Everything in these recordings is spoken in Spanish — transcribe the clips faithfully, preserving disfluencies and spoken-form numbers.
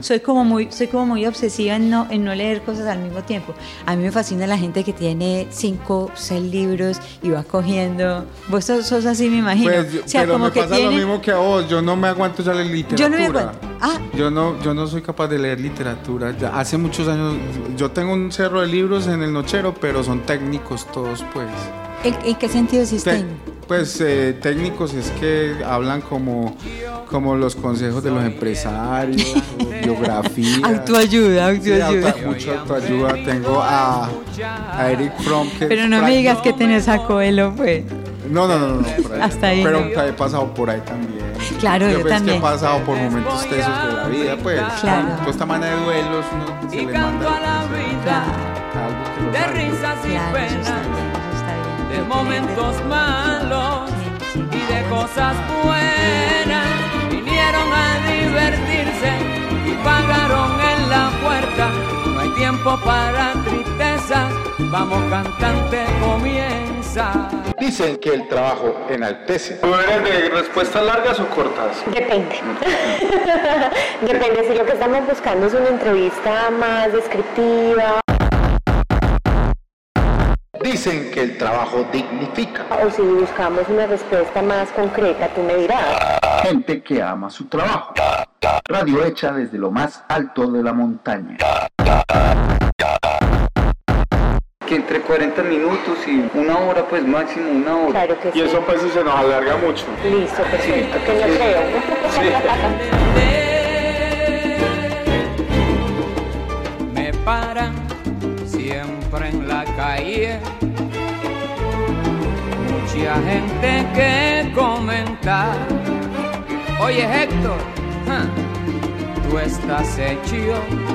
Soy como muy, soy como muy obsesiva en no, en no leer cosas al mismo tiempo. A mí me fascina la gente que tiene cinco, seis libros y va cogiendo. Vos sos, sos así, me imagino. Pues, yo, o sea, pero como me que pasa tiene... lo mismo que a vos. Yo no me aguanto ya la literatura. Yo no me aguanto. Ah. Yo no, yo no soy capaz de leer literatura. Ya hace muchos años, yo tengo un cerro de libros en el nochero, pero son técnicos todos, pues. ¿En, en qué sentido es Te, pues eh, técnicos es que hablan como, como los consejos de los empresarios, o biografía. Autoayuda, autoayuda. Sí, auto, mucho autoayuda. Tengo a, a Eric Fromm. Que pero no me digas que tenés a Coelho, pues. No, no, no, no, no por ahí. Hasta ahí. Pero No. he pasado por ahí también. Claro, yo, yo también. Que he pasado por momentos tesos de la vida, pues. Claro. Toda esta manera de duelos, uno se le manda claro. algo que lo de salve. risas y Claro, eso penas, está bien, eso está bien. de momentos malos Sí, sí. y de cosas buenas. Vinieron a divertirse y pagaron en la puerta. No hay tiempo para tristezas, vamos cantante, comienza. Dicen que el trabajo enaltece. ¿Tú eres de respuestas largas o cortas? Depende. Depende si lo que estamos buscando es una entrevista más descriptiva. Dicen que el trabajo dignifica. O si buscamos una respuesta más concreta, tú me dirás. Gente que ama su trabajo. Radio hecha desde lo más alto de la montaña. Que entre cuarenta minutos y una hora, pues máximo una hora. Claro que sí. Y eso pues si se nos alarga mucho. Listo, perfecto, que no creo. Me paran siempre en la calle, mucha gente que comenta. Oye Héctor, ¿huh? Tú estás hecho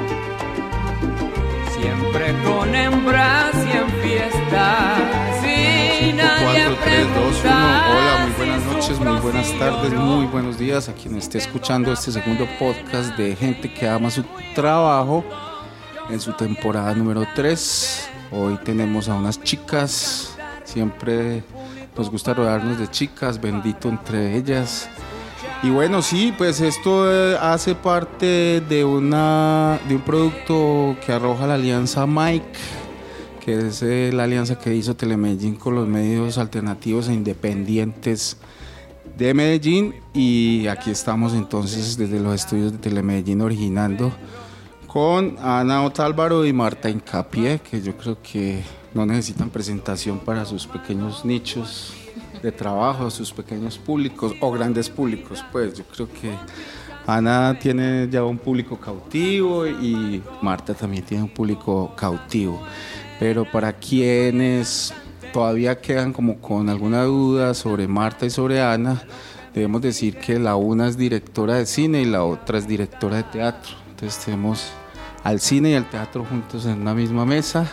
siempre con hembras y en fiestas. Si nadie cuatro, tres, dos, uno. Hola, muy buenas si noches, muy buenas tardes, muy buenos días a quien esté escuchando este segundo podcast de Gente que ama su trabajo en su temporada número tres. Hoy tenemos a unas chicas, siempre nos gusta rodearnos de chicas, bendito entre ellas. Y bueno, sí, pues esto eh, hace parte de una de un producto que arroja la alianza Mike, que es eh, la alianza que hizo Telemedellín con los medios alternativos e independientes de Medellín. Y aquí estamos entonces desde los estudios de Telemedellín originando con Ana Otálvaro y Marta Hincapié, que yo creo que no necesitan presentación para sus pequeños nichos de trabajo, sus pequeños públicos o grandes públicos. Pues yo creo que Ana tiene ya un público cautivo y Marta también tiene un público cautivo, pero para quienes todavía quedan como con alguna duda sobre Marta y sobre Ana, debemos decir que la una es directora de cine y la otra es directora de teatro. Entonces tenemos al cine y al teatro juntos en una misma mesa.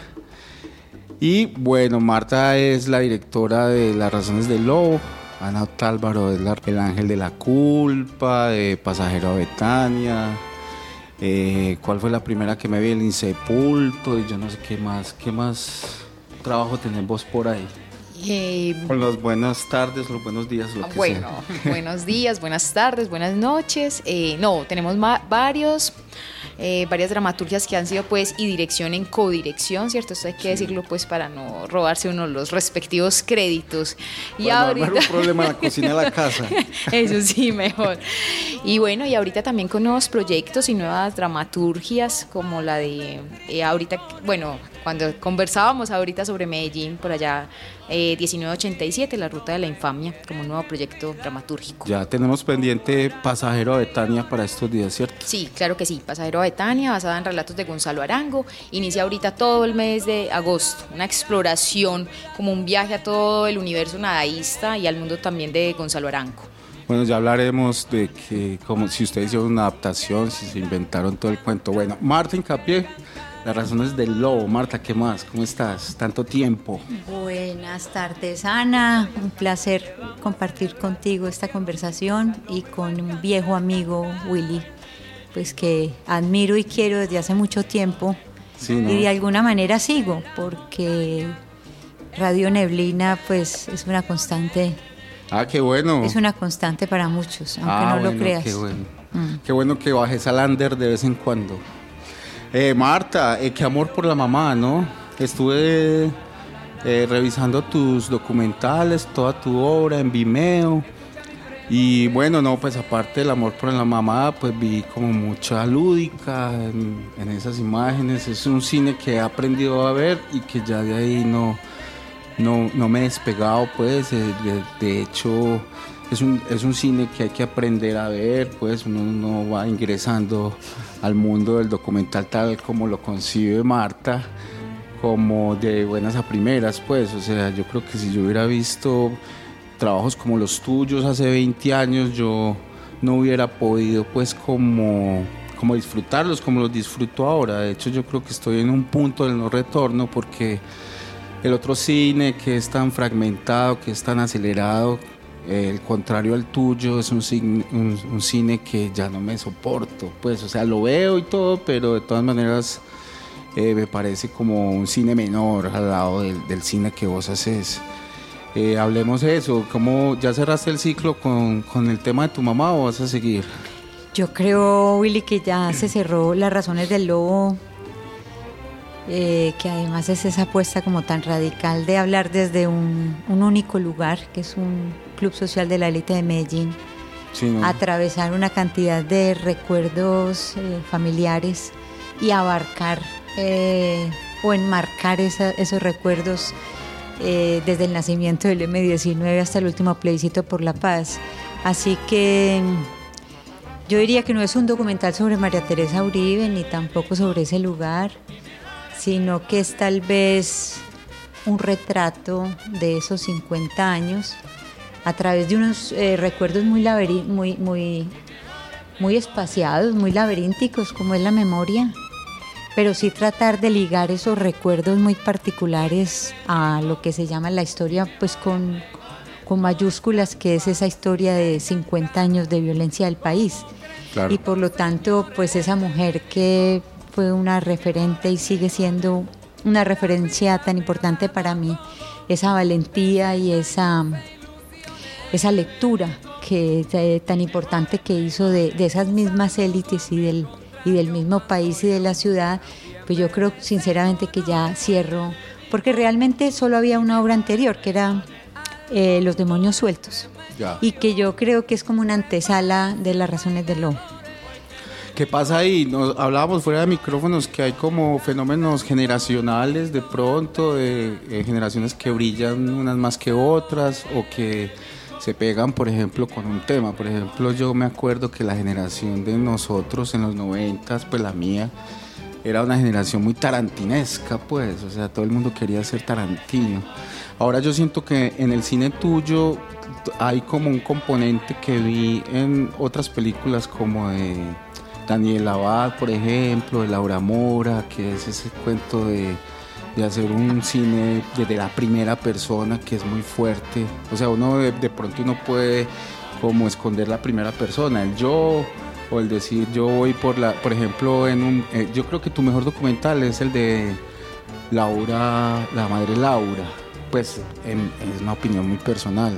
Y bueno, Marta es la directora de Las Razones del Lobo, Ana Otálvaro es la, el ángel de la culpa, de Pasajero a Betania, eh, ¿cuál fue la primera que me vi? El Insepulto, y yo no sé qué más, qué más trabajo tenés vos por ahí. Eh, Con las buenas tardes, los buenos días, lo que bueno, sea. buenos días, buenas tardes, buenas noches. Eh, no, tenemos ma- varios, eh, varias dramaturgias que han sido pues y dirección en codirección, ¿cierto? Esto hay que decirlo pues para no robarse uno los respectivos créditos. Y Para ahorita... no armar un problema en la cocina de la casa. Eso sí, mejor. Y bueno, y ahorita también con nuevos proyectos y nuevas dramaturgias como la de eh, ahorita, bueno, cuando conversábamos ahorita sobre Medellín, por allá, eh, diecinueve ochenta y siete, La Ruta de la Infamia, como un nuevo proyecto dramatúrgico. Ya tenemos pendiente Pasajero a Betania para estos días, ¿cierto? Sí, claro que sí, Pasajero a Betania, basada en relatos de Gonzalo Arango, inicia ahorita todo el mes de agosto, una exploración, como un viaje a todo el universo nadaísta y al mundo también de Gonzalo Arango. Bueno, ya hablaremos de que, como si ustedes hicieron una adaptación, si se inventaron todo el cuento. Bueno, Marta Hincapié, Las Razones del Lobo. Marta, ¿qué más? ¿Cómo estás? Tanto tiempo. Buenas tardes, Ana. Un placer compartir contigo esta conversación y con un viejo amigo, Willy, pues que admiro y quiero desde hace mucho tiempo. Sí, ¿no? Y de alguna manera sigo, porque Radio Neblina pues es una constante. Ah, qué bueno. Es una constante para muchos, aunque ah, no bueno, lo creas. Qué bueno. Mm. Qué bueno que bajes al under de vez en cuando. Eh, Marta, eh, qué amor por la mamá, ¿no? Estuve eh, revisando tus documentales, toda tu obra en Vimeo. Y bueno, no, pues aparte del amor por la mamá, pues vi como mucha lúdica en, en esas imágenes. Es un cine que he aprendido a ver y que ya de ahí no, no, no me he despegado, pues. De, de hecho, es un, es un cine que hay que aprender a ver, pues. Uno no va ingresando al mundo del documental tal como lo concibe Marta, como de buenas a primeras, pues. O sea, yo creo que si yo hubiera visto trabajos como los tuyos hace veinte años, yo no hubiera podido pues como, como disfrutarlos como los disfruto ahora. De hecho, yo creo que estoy en un punto del no retorno, porque el otro cine que es tan fragmentado, que es tan acelerado, eh, el contrario al tuyo, es un cine, un, un cine que ya no me soporto, pues. O sea, lo veo y todo, pero de todas maneras eh, me parece como un cine menor al lado del, del cine que vos haces. Eh, hablemos de eso. ¿Cómo ya cerraste el ciclo con, con el tema de tu mamá o vas a seguir? Yo creo, Willy, que ya se cerró Las razones del lobo, eh, que además es esa apuesta como tan radical de hablar desde un, un único lugar, que es un club social de la élite de Medellín, sí, ¿no? Atravesar una cantidad de recuerdos eh, familiares y abarcar eh, o enmarcar esa, esos recuerdos Eh, desde el nacimiento del eme diecinueve hasta el último plebiscito por la paz. Así que yo diría que no es un documental sobre María Teresa Uribe ni tampoco sobre ese lugar, sino que es tal vez un retrato de esos cincuenta años a través de unos eh, recuerdos muy, laberin- muy, muy, muy espaciados, muy laberínticos, como es la memoria, pero sí tratar de ligar esos recuerdos muy particulares a lo que se llama la historia, pues con, con mayúsculas, que es esa historia de cincuenta años de violencia del país. Claro. Y por lo tanto, pues esa mujer que fue una referente y sigue siendo una referencia tan importante para mí, esa valentía y esa, esa lectura que eh, tan importante que hizo de, de esas mismas élites y del y del mismo país y de la ciudad, pues yo creo sinceramente que ya cierro, porque realmente solo había una obra anterior, que era eh, Los demonios sueltos, ya. Y que yo creo que es como una antesala de Las razones del lobo. ¿Qué pasa ahí? Nos hablábamos fuera de micrófonos que hay como fenómenos generacionales de pronto, de, de generaciones que brillan unas más que otras, o que se pegan, por ejemplo, con un tema. Por ejemplo, yo me acuerdo que la generación de nosotros en los noventas, pues la mía, era una generación muy tarantinesca, pues, o sea, todo el mundo quería ser Tarantino. Ahora yo siento que en el cine tuyo hay como un componente que vi en otras películas como de Daniel Abad, por ejemplo, de Laura Mora, que es ese cuento de de hacer un cine desde la primera persona, que es muy fuerte. O sea, uno de, de pronto uno puede como esconder la primera persona, el yo, o el decir yo voy por la, por ejemplo, en un, eh, yo creo que tu mejor documental es el de Laura, la madre Laura, pues en, es una opinión muy personal.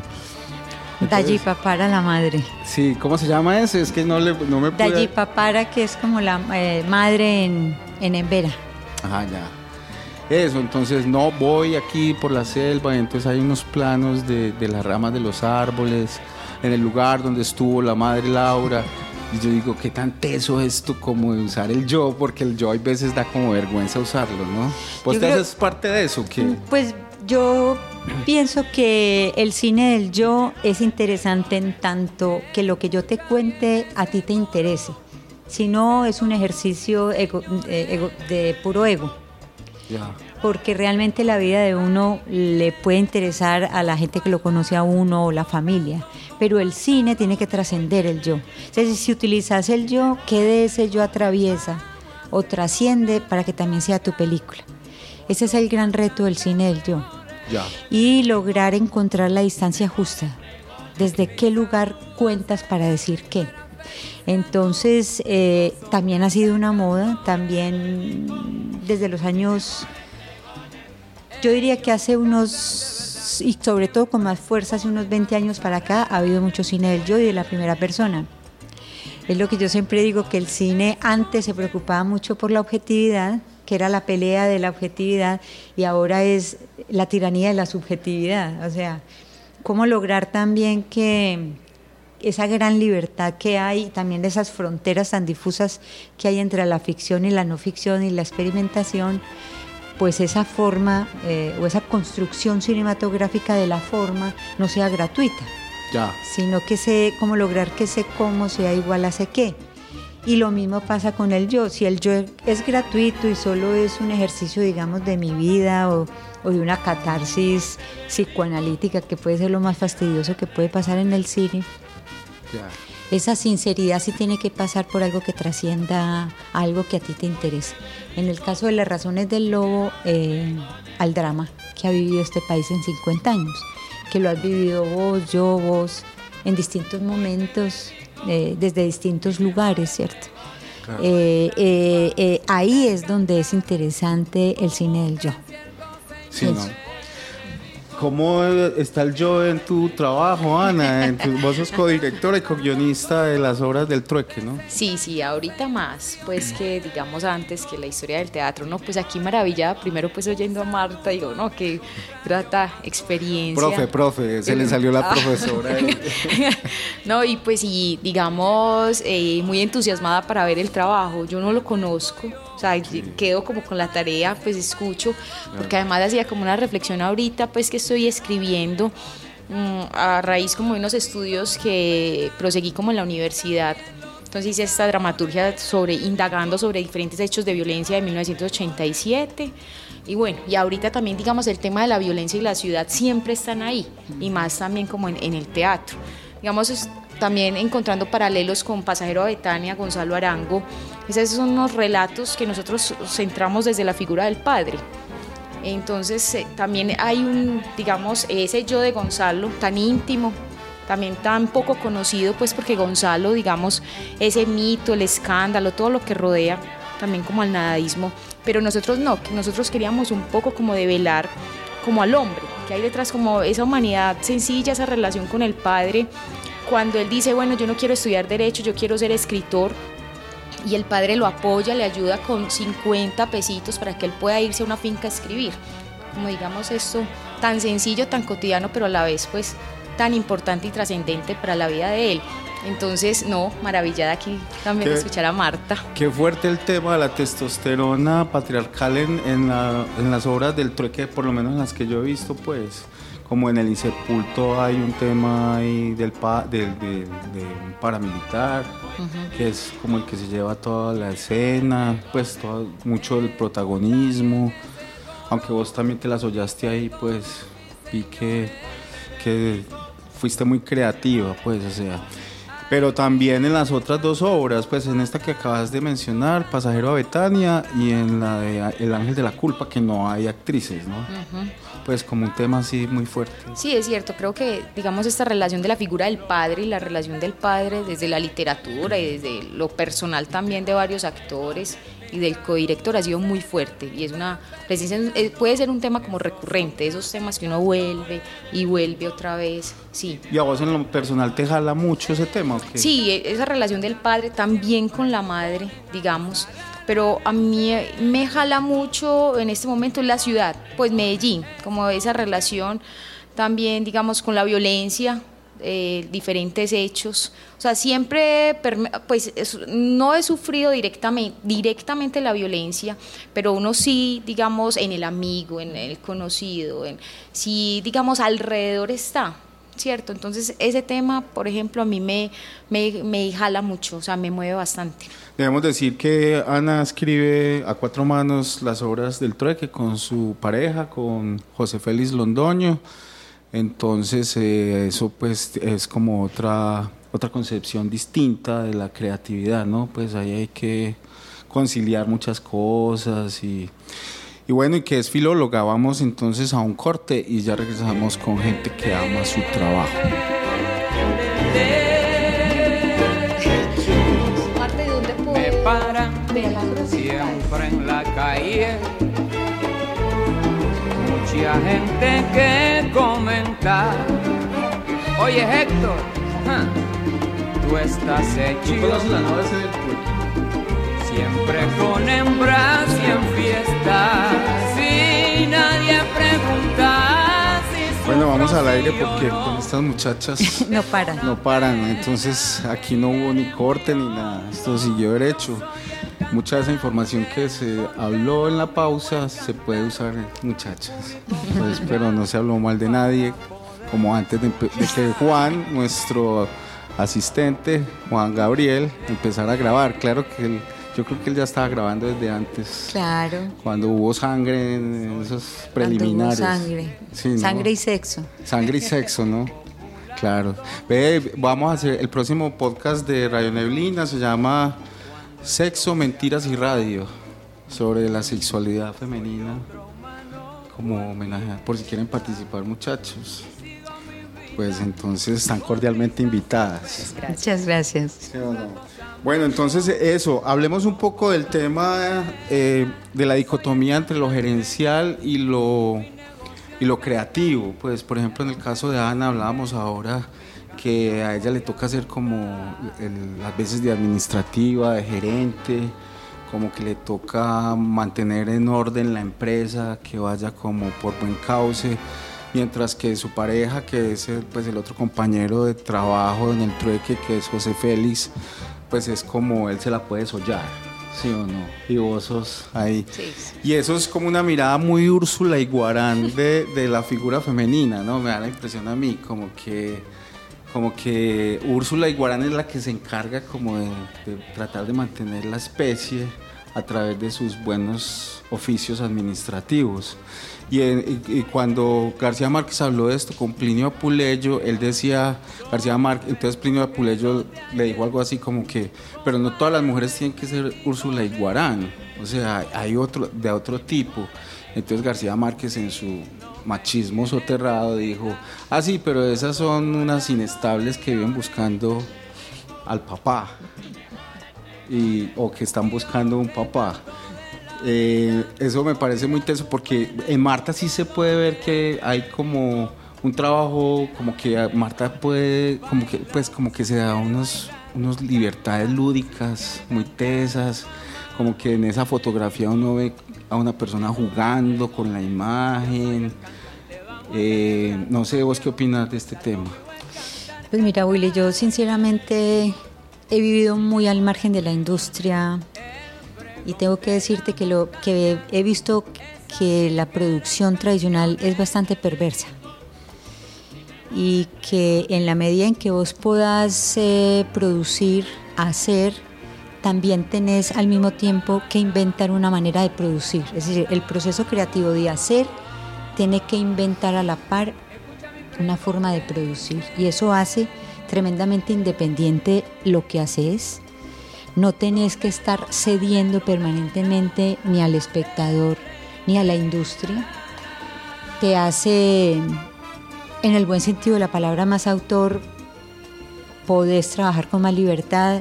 Dayi Papara, la madre. Sí, ¿cómo se llama ese? Es que no, le, no me pude... Dayi Papara, que es como la eh, madre en, en Embera. Ajá, ya. Eso, entonces no voy aquí por la selva, entonces hay unos planos de, de las ramas de los árboles, en el lugar donde estuvo la madre Laura, y yo digo, qué tan teso esto como de usar el yo, porque el yo a veces da como vergüenza usarlo, ¿no? ¿Vos te haces parte de eso? ¿Qué? Pues yo pienso que el cine del yo es interesante en tanto que lo que yo te cuente a ti te interese, si no es un ejercicio ego, eh, ego, de puro ego. Yeah. Porque realmente la vida de uno le puede interesar a la gente que lo conoce a uno o la familia, pero el cine tiene que trascender el yo. Entonces, si utilizas el yo, ¿qué de ese yo atraviesa o trasciende para que también sea tu película? Ese es el gran reto del cine del yo. Yeah. Y lograr encontrar la distancia justa. ¿Desde qué lugar cuentas para decir qué? Entonces, eh, también ha sido una moda, también desde los años, yo diría que hace unos, y sobre todo con más fuerza, hace unos veinte años para acá, ha habido mucho cine del yo y de la primera persona. Es lo que yo siempre digo, que el cine antes se preocupaba mucho por la objetividad, que era la pelea de la objetividad, y ahora es la tiranía de la subjetividad. O sea, cómo lograr también que esa gran libertad que hay, también esas fronteras tan difusas que hay entre la ficción y la no ficción y la experimentación, pues esa forma eh, o esa construcción cinematográfica de la forma no sea gratuita, ya. sino que sé cómo lograr que ese cómo sea igual a ese qué. Y lo mismo pasa con el yo. Si el yo es gratuito y solo es un ejercicio, digamos, de mi vida o, o de una catarsis psicoanalítica, que puede ser lo más fastidioso que puede pasar en el cine, ya. Esa sinceridad sí tiene que pasar por algo que trascienda algo que a ti te interese. En el caso de Las razones del lobo, eh, al drama que ha vivido este país en cincuenta años, que lo has vivido vos, yo, vos, en distintos momentos, eh, desde distintos lugares, ¿cierto? Claro. Eh, eh, eh, ahí es donde es interesante el cine del yo. Sí, ¿no? ¿Cómo está el yo en tu trabajo, Ana? En tu, vos sos codirectora y co-guionista de las obras del Trueque, ¿no? Sí, sí, ahorita más, pues que digamos antes que la historia del teatro, ¿no? Pues aquí maravillada, primero pues oyendo a Marta, digo, no, qué grata experiencia. Profe, profe, se le salió la profesora. No, y pues y digamos, eh, muy entusiasmada para ver el trabajo, yo no lo conozco. O sea, sí. Quedo como con la tarea, pues escucho, porque además hacía como una reflexión ahorita, pues que estoy escribiendo mmm, a raíz como de unos estudios que proseguí como en la universidad. Entonces hice esta dramaturgia sobre, indagando sobre diferentes hechos de violencia de mil novecientos ochenta y siete. Y bueno, y ahorita también, digamos, el tema de la violencia y la ciudad siempre están ahí, y más también como en, en el teatro. Digamos, es, también encontrando paralelos con Pasajero a Betania, Gonzalo Arango. Esos son unos relatos que nosotros centramos desde la figura del padre. Entonces eh, también hay un, digamos, ese yo de Gonzalo tan íntimo, también tan poco conocido, pues porque Gonzalo, digamos, ese mito, el escándalo, todo lo que rodea, también como al nadaísmo, pero nosotros no, que nosotros queríamos un poco como develar como al hombre, que hay detrás como esa humanidad sencilla, esa relación con el padre. Cuando él dice, bueno, yo no quiero estudiar Derecho, yo quiero ser escritor, y el padre lo apoya, le ayuda con cincuenta pesitos para que él pueda irse a una finca a escribir. Como digamos esto, tan sencillo, tan cotidiano, pero a la vez pues tan importante y trascendente para la vida de él. Entonces, no, maravillada aquí también de escuchar a Marta. Qué fuerte el tema de la testosterona patriarcal en, en, la, en las obras del Trueque, por lo menos en las que yo he visto, pues... Como en El Insepulto hay un tema ahí del, pa, del, del, de un paramilitar, uh-huh. que es como el que se lleva toda la escena, pues todo, mucho del protagonismo. Aunque vos también te las hollaste ahí, pues vi que, que fuiste muy creativa, pues, o sea. Pero también en las otras dos obras, pues en esta que acabas de mencionar, Pasajero a Betania, y en la de El Ángel de la Culpa, que no hay actrices, ¿no? Uh-huh. Pues como un tema así muy fuerte. Sí, es cierto, creo que digamos esta relación de la figura del padre y la relación del padre desde la literatura y desde lo personal también de varios actores y del codirector ha sido muy fuerte, y es una presencia, puede ser un tema como recurrente, esos temas que uno vuelve y vuelve otra vez, sí. ¿Y a vos en lo personal te jala mucho ese tema? ¿Okay? Sí, esa relación del padre también con la madre, digamos, pero a mí me jala mucho en este momento la ciudad, pues Medellín, como esa relación también, digamos, con la violencia, eh, diferentes hechos. O sea, siempre, pues no he sufrido directamente, directamente la violencia, pero uno sí, digamos, en el amigo, en el conocido, en, sí, digamos, alrededor está, ¿cierto? Entonces ese tema, por ejemplo, a mí me, me, me jala mucho, o sea, me mueve bastante. Debemos decir que Ana escribe a cuatro manos las obras del Trueque con su pareja, con José Félix Londoño. Entonces eh, eso pues es como otra, otra concepción distinta de la creatividad, ¿no? Pues ahí hay que conciliar muchas cosas y, y bueno, y que es filóloga. Vamos entonces a un corte y ya regresamos con gente que ama su trabajo. Me paran siempre en la calle, mucha gente que comentar. Oye, Héctor, ¿huh? tú estás hecho. ¿Tú conoces la nueva ese del puerto? Siempre con hembras y en fiestas, y nadie pregunta si. Bueno, vamos al aire porque con estas muchachas No paran. no paran, entonces aquí no hubo ni corte ni nada, esto siguió derecho. Mucha de esa información que se habló en la pausa se puede usar, muchachas, pues, pero no se habló mal de nadie, como antes de, de que Juan, nuestro asistente, Juan Gabriel, empezara a grabar. Claro que él, yo creo que él ya estaba grabando desde antes. Claro. Cuando hubo sangre en esos preliminares. Cuando hubo sangre. Sí, ¿no? Sangre y sexo. Sangre y sexo, ¿no? Claro. Ve, vamos a hacer el próximo podcast de Radio Neblina, se llama Sexo, Mentiras y Radio, sobre la sexualidad femenina, como homenaje, por si quieren participar, muchachos. Pues entonces están cordialmente invitadas. Muchas gracias. ¿Sí o no? Bueno, entonces eso, hablemos un poco del tema eh, de la dicotomía entre lo gerencial y lo, y lo creativo. Pues, por ejemplo, en el caso de Ana hablábamos ahora que a ella le toca hacer como el, las veces de administrativa, de gerente, como que le toca mantener en orden la empresa, que vaya como por buen cauce, mientras que su pareja, que es el, pues el otro compañero de trabajo en el trueque, que es José Félix, pues es como él se la puede sollar, ¿sí o no? Y vos sos ahí. Sí, sí. Y eso es como una mirada muy Úrsula Iguarán de, de la figura femenina, ¿no? Me da la impresión a mí, como que, como que Úrsula Iguarán es la que se encarga como de, de tratar de mantener la especie a través de sus buenos oficios administrativos. Y, y, y cuando García Márquez habló de esto con Plinio Apuleyo, él decía, García Márquez, entonces Plinio Apuleyo le dijo algo así como que, pero no todas las mujeres tienen que ser Úrsula Iguarán, o sea, hay otro, de otro tipo. Entonces García Márquez en su machismo soterrado dijo, ah sí, pero esas son unas inestables que viven buscando al papá, y, o que están buscando un papá. Eh, eso me parece muy tenso porque en Marta sí se puede ver que hay como un trabajo, como que Marta puede, como que, pues como que se da unos, unos libertades lúdicas muy tesas, como que en esa fotografía uno ve a una persona jugando con la imagen. Eh, no sé, ¿vos qué opinas de este tema? Pues mira, Willy, yo sinceramente he vivido muy al margen de la industria. Y tengo que decirte que lo que he visto que la producción tradicional es bastante perversa y que en la medida en que vos puedas eh, producir, hacer, también tenés al mismo tiempo que inventar una manera de producir. Es decir, el proceso creativo de hacer tiene que inventar a la par una forma de producir y eso hace tremendamente independiente lo que haces. No tenés que estar cediendo permanentemente ni al espectador ni a la industria. Te hace, en el buen sentido de la palabra, más autor. Podés trabajar con más libertad,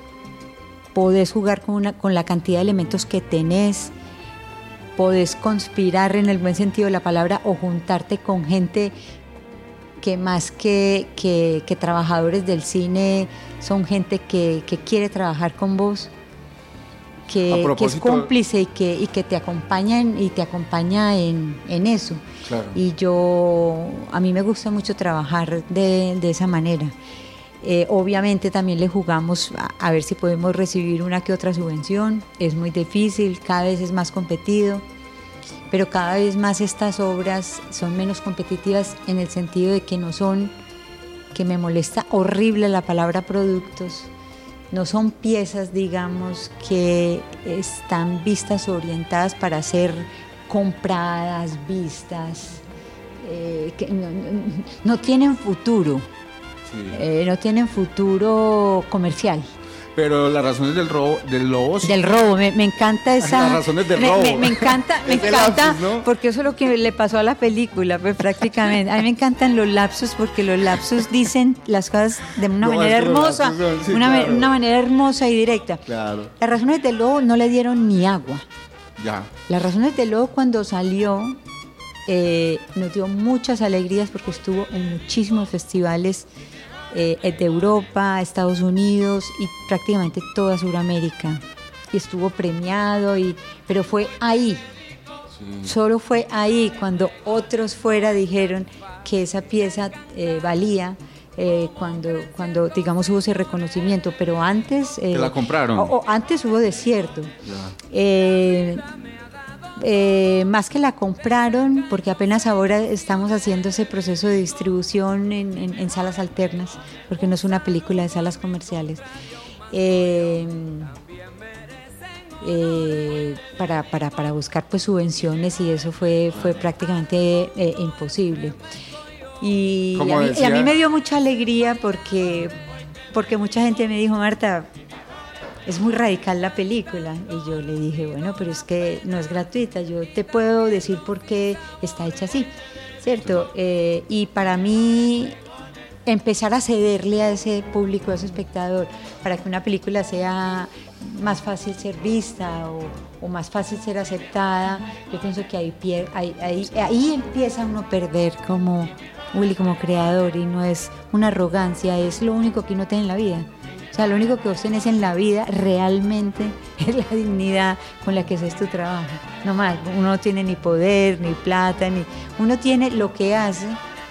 podés jugar con, una, con la cantidad de elementos que tenés, podés conspirar en el buen sentido de la palabra o juntarte con gente que más que, que, que trabajadores del cine son gente que, que quiere trabajar con vos, que, que es cómplice y que, y que te acompaña en, y te acompaña en, en eso. Claro. Y yo, a mí me gusta mucho trabajar de, de esa manera. Eh, obviamente también le jugamos a, a ver si podemos recibir una que otra subvención. Es muy difícil, cada vez es más competido. Pero cada vez más estas obras son menos competitivas en el sentido de que no son, que me molesta horrible la palabra productos, no son piezas, digamos, que están vistas o orientadas para ser compradas, vistas, eh, que no, no, no tienen futuro, sí. eh, no tienen futuro comercial. Pero las razones del robo, del lobo. Del robo, me, me encanta esa. Las razones del me, robo. Me, me encanta, me encanta, lapsus, ¿no? Porque eso es lo que le pasó a la película, pues prácticamente. A mí me encantan los lapsus porque los lapsus dicen las cosas de una no, manera hermosa, son, sí, una, claro. una manera hermosa y directa. Claro. Las razones del lobo no le dieron ni agua. Ya. Las razones del lobo cuando salió eh, nos dio muchas alegrías porque estuvo en muchísimos festivales eh, de Europa, Estados Unidos y prácticamente toda Sudamérica. Y estuvo premiado, y, pero fue ahí, sí. Solo fue ahí cuando otros fuera dijeron que esa pieza eh, valía. Eh, cuando, cuando digamos hubo ese reconocimiento, pero antes eh, ¿te la compraron? O, o antes hubo desierto. Eh, eh, más que la compraron, porque apenas ahora estamos haciendo ese proceso de distribución en, en, en salas alternas, porque no es una película de salas comerciales. Eh, eh, para, para, para buscar pues subvenciones, y eso fue, fue prácticamente eh, imposible. Y a, mí, y a mí me dio mucha alegría porque, porque mucha gente me dijo, Marta, es muy radical la película. Y yo le dije, bueno, pero es que no es gratuita, yo te puedo decir por qué está hecha así, ¿cierto? Eh, y para mí, empezar a cederle a ese público, a ese espectador, para que una película sea más fácil ser vista o, o más fácil ser aceptada, yo pienso que ahí, ahí, ahí, ahí empieza uno a perder como Willy, como creador, y no es una arrogancia, es lo único que uno tiene en la vida. O sea, lo único que obtienes en la vida realmente es la dignidad con la que haces tu trabajo. No más, uno no tiene ni poder, ni plata, ni uno tiene lo que hace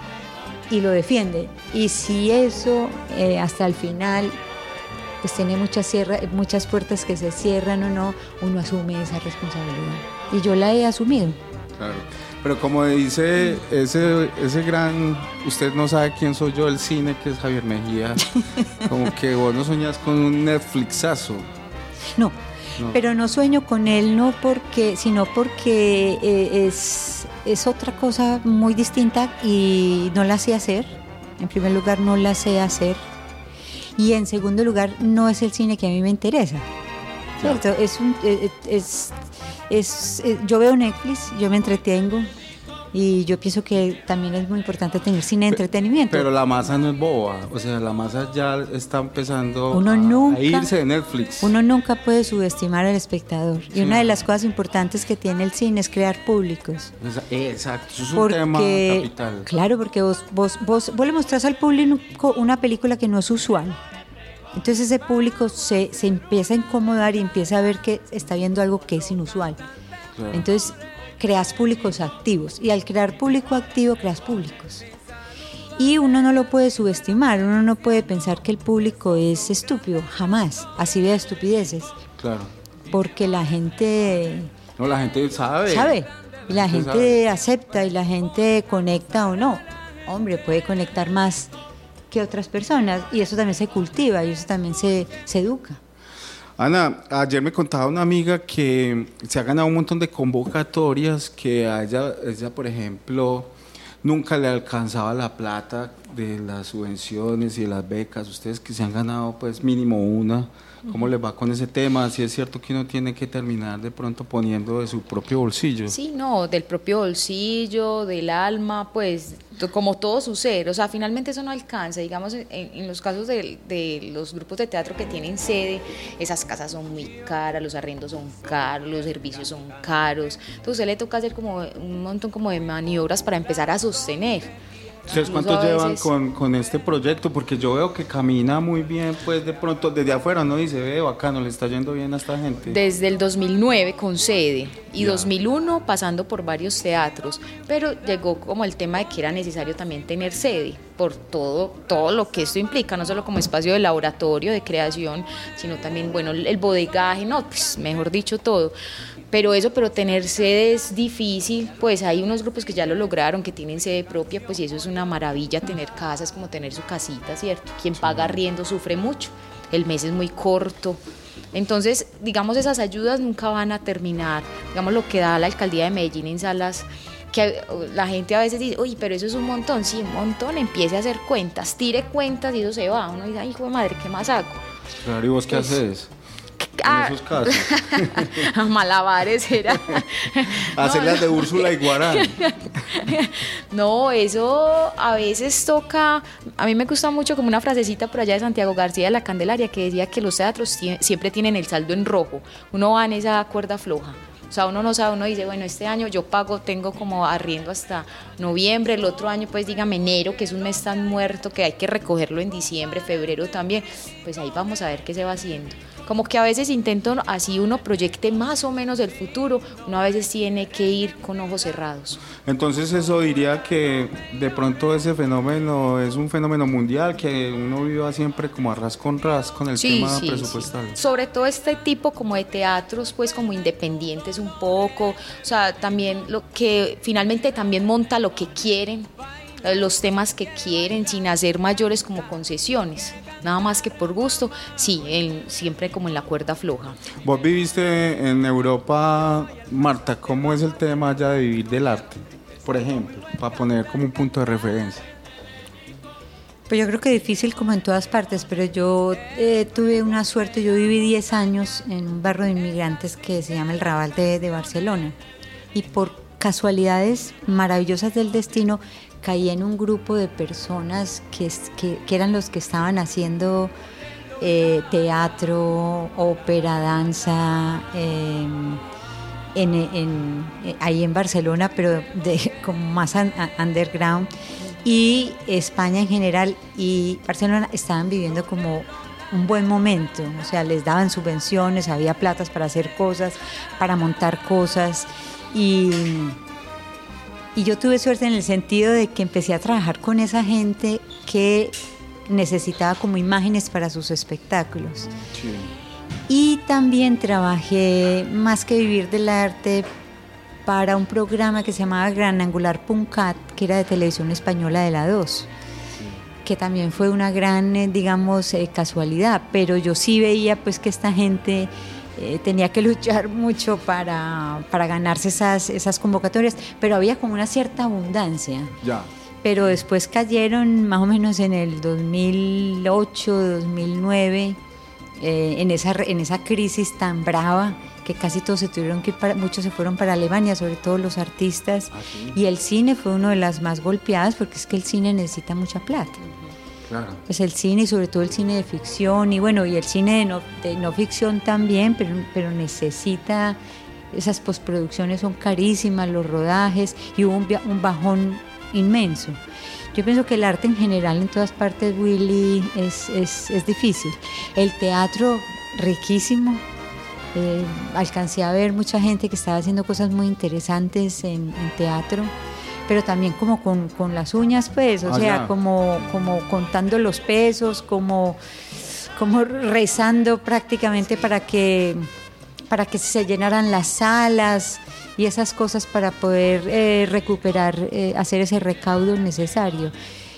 y lo defiende. Y si eso eh, hasta el final pues tiene muchas, cierra, muchas puertas que se cierran o no, uno asume esa responsabilidad. Y yo la he asumido. Claro. Pero como dice ese, ese gran, usted no sabe quién soy yo del cine, que es Javier Mejía, como que vos no soñás con un Netflixazo. No, no, pero no sueño con él, no porque, sino porque eh, es, es otra cosa muy distinta y no la sé hacer. En primer lugar, no la sé hacer. Y en segundo lugar, no es el cine que a mí me interesa. ¿Cierto? No. Es un... Es, es, Es, es, yo veo Netflix, yo me entretengo, y yo pienso que también es muy importante tener cine de entretenimiento. Pero la masa no es boba, o sea, la masa ya está empezando uno a, nunca, a irse de Netflix. Uno nunca puede subestimar al espectador. Sí. Y una de las cosas importantes que tiene el cine es crear públicos. Exacto, eso es porque, un tema capital. Claro, porque vos, vos, vos, vos le mostrás al público una película que no es usual. Entonces ese público se, se empieza a incomodar y empieza a ver que está viendo algo que es inusual. Claro. Entonces creas públicos activos, y al crear público activo creas públicos. Y uno no lo puede subestimar, uno no puede pensar que el público es estúpido, jamás, así vea estupideces. Claro. Porque la gente... No, la gente sabe. Sabe, y la gente sabe. Acepta, y la gente conecta o no. Hombre, puede conectar más que otras personas, y eso también se cultiva, y eso también se, se educa. Ana, ayer me contaba una amiga que se ha ganado un montón de convocatorias, que a ella, ella, por ejemplo, nunca le alcanzaba la plata de las subvenciones y de las becas. Ustedes que se han ganado pues mínimo una, ¿cómo les va con ese tema? Si es cierto que uno tiene que terminar de pronto poniendo de su propio bolsillo. Sí, no, del propio bolsillo, del alma, pues como todo su ser. O sea, finalmente eso no alcanza. Digamos, en, en los casos de, de los grupos de teatro que tienen sede, esas casas son muy caras, los arriendos son caros, los servicios son caros. Entonces a usted le toca hacer como un montón como de maniobras para empezar a sostener. ¿Ustedes cuánto llevan con, con este proyecto? Porque yo veo que camina muy bien, pues de pronto desde afuera uno dice, ve, bacano, le está yendo bien a esta gente. Desde el dos mil nueve con sede, y ya. dos mil uno pasando por varios teatros, pero llegó como el tema de que era necesario también tener sede, por todo, todo lo que esto implica, no solo como espacio de laboratorio, de creación, sino también, bueno, el bodegaje, no, pues mejor dicho todo. Pero eso, pero tener sede es difícil, pues hay unos grupos que ya lo lograron, que tienen sede propia, pues y eso es una maravilla, tener casa es como tener su casita, ¿cierto? Quien paga arriendo sufre mucho, el mes es muy corto. Entonces, digamos, esas ayudas nunca van a terminar. Digamos, lo que da la alcaldía de Medellín en salas, que la gente a veces dice, uy, pero eso es un montón, sí, un montón, empiece a hacer cuentas, tire cuentas y eso se va. Uno dice, ay, hijo de madre, ¿qué más hago? Claro, ¿y vos qué pues, haces? Ah, en esos casos. Malabares era. Hacer las de Úrsula y Guarán. No, eso a veces toca. A mí me gusta mucho como una frasecita por allá de Santiago García de la Candelaria, que decía que los teatros siempre tienen el saldo en rojo. Uno va en esa cuerda floja. O sea, uno no sabe, uno dice, bueno, este año yo pago, tengo como arriendo hasta noviembre, el otro año pues dígame enero, que es un mes tan muerto que hay que recogerlo en diciembre, febrero también, pues ahí vamos a ver qué se va haciendo. Como que a veces intento, así uno proyecte más o menos el futuro, uno a veces tiene que ir con ojos cerrados. Entonces eso diría que de pronto ese fenómeno es un fenómeno mundial, que uno viva siempre como a ras con ras con el sí, tema sí, presupuestal. Sí. Sobre todo este tipo como de teatros pues como independientes un poco, o sea, también lo que finalmente también monta lo que quieren, los temas que quieren sin hacer mayores como concesiones, nada más que por gusto, sí, en, siempre como en la cuerda floja. Vos viviste en Europa, Marta, ¿cómo es el tema allá de vivir del arte? Por ejemplo, para poner como un punto de referencia. Pues yo creo que difícil como en todas partes, pero yo eh, tuve una suerte, yo viví diez años en un barrio de inmigrantes que se llama el Raval de, de Barcelona, y por casualidades maravillosas del destino caí en un grupo de personas que, que, que eran los que estaban haciendo eh, teatro, ópera, danza, eh, en, en, ahí en Barcelona, pero de, como más un, underground, y España en general y Barcelona estaban viviendo como un buen momento, o sea, les daban subvenciones, había platas para hacer cosas, para montar cosas, y... Y yo tuve suerte en el sentido de que empecé a trabajar con esa gente que necesitaba como imágenes para sus espectáculos. Sí. Y también trabajé, más que vivir del arte, para un programa que se llamaba Gran Angular Puncat, que era de Televisión Española de la dos, sí. Que también fue una gran, digamos, eh, casualidad, pero yo sí veía pues que esta gente... Eh, tenía que luchar mucho para, para ganarse esas, esas convocatorias, pero había como una cierta abundancia. Ya. Pero después cayeron más o menos en el dos mil ocho, dos mil nueve, eh, en, esa, en esa crisis tan brava que casi todos se tuvieron que ir, para, muchos se fueron para Alemania, sobre todo los artistas. ¿Ah, sí? Y el cine fue una de las más golpeadas, porque es que el cine necesita mucha plata. Claro. Pues el cine, y sobre todo el cine de ficción, y bueno, y el cine de no, de no ficción también, pero, pero necesita, esas postproducciones son carísimas, los rodajes, y hubo un, un bajón inmenso. Yo pienso que el arte en general en todas partes, Willy, es, es, es difícil. El teatro, riquísimo. Eh, alcancé a ver mucha gente que estaba haciendo cosas muy interesantes en, en teatro, pero también como con, con las uñas, pues, o ah, sea, como, como contando los pesos, como, como rezando prácticamente para que, para que se llenaran las salas y esas cosas para poder eh, recuperar, eh, hacer ese recaudo necesario.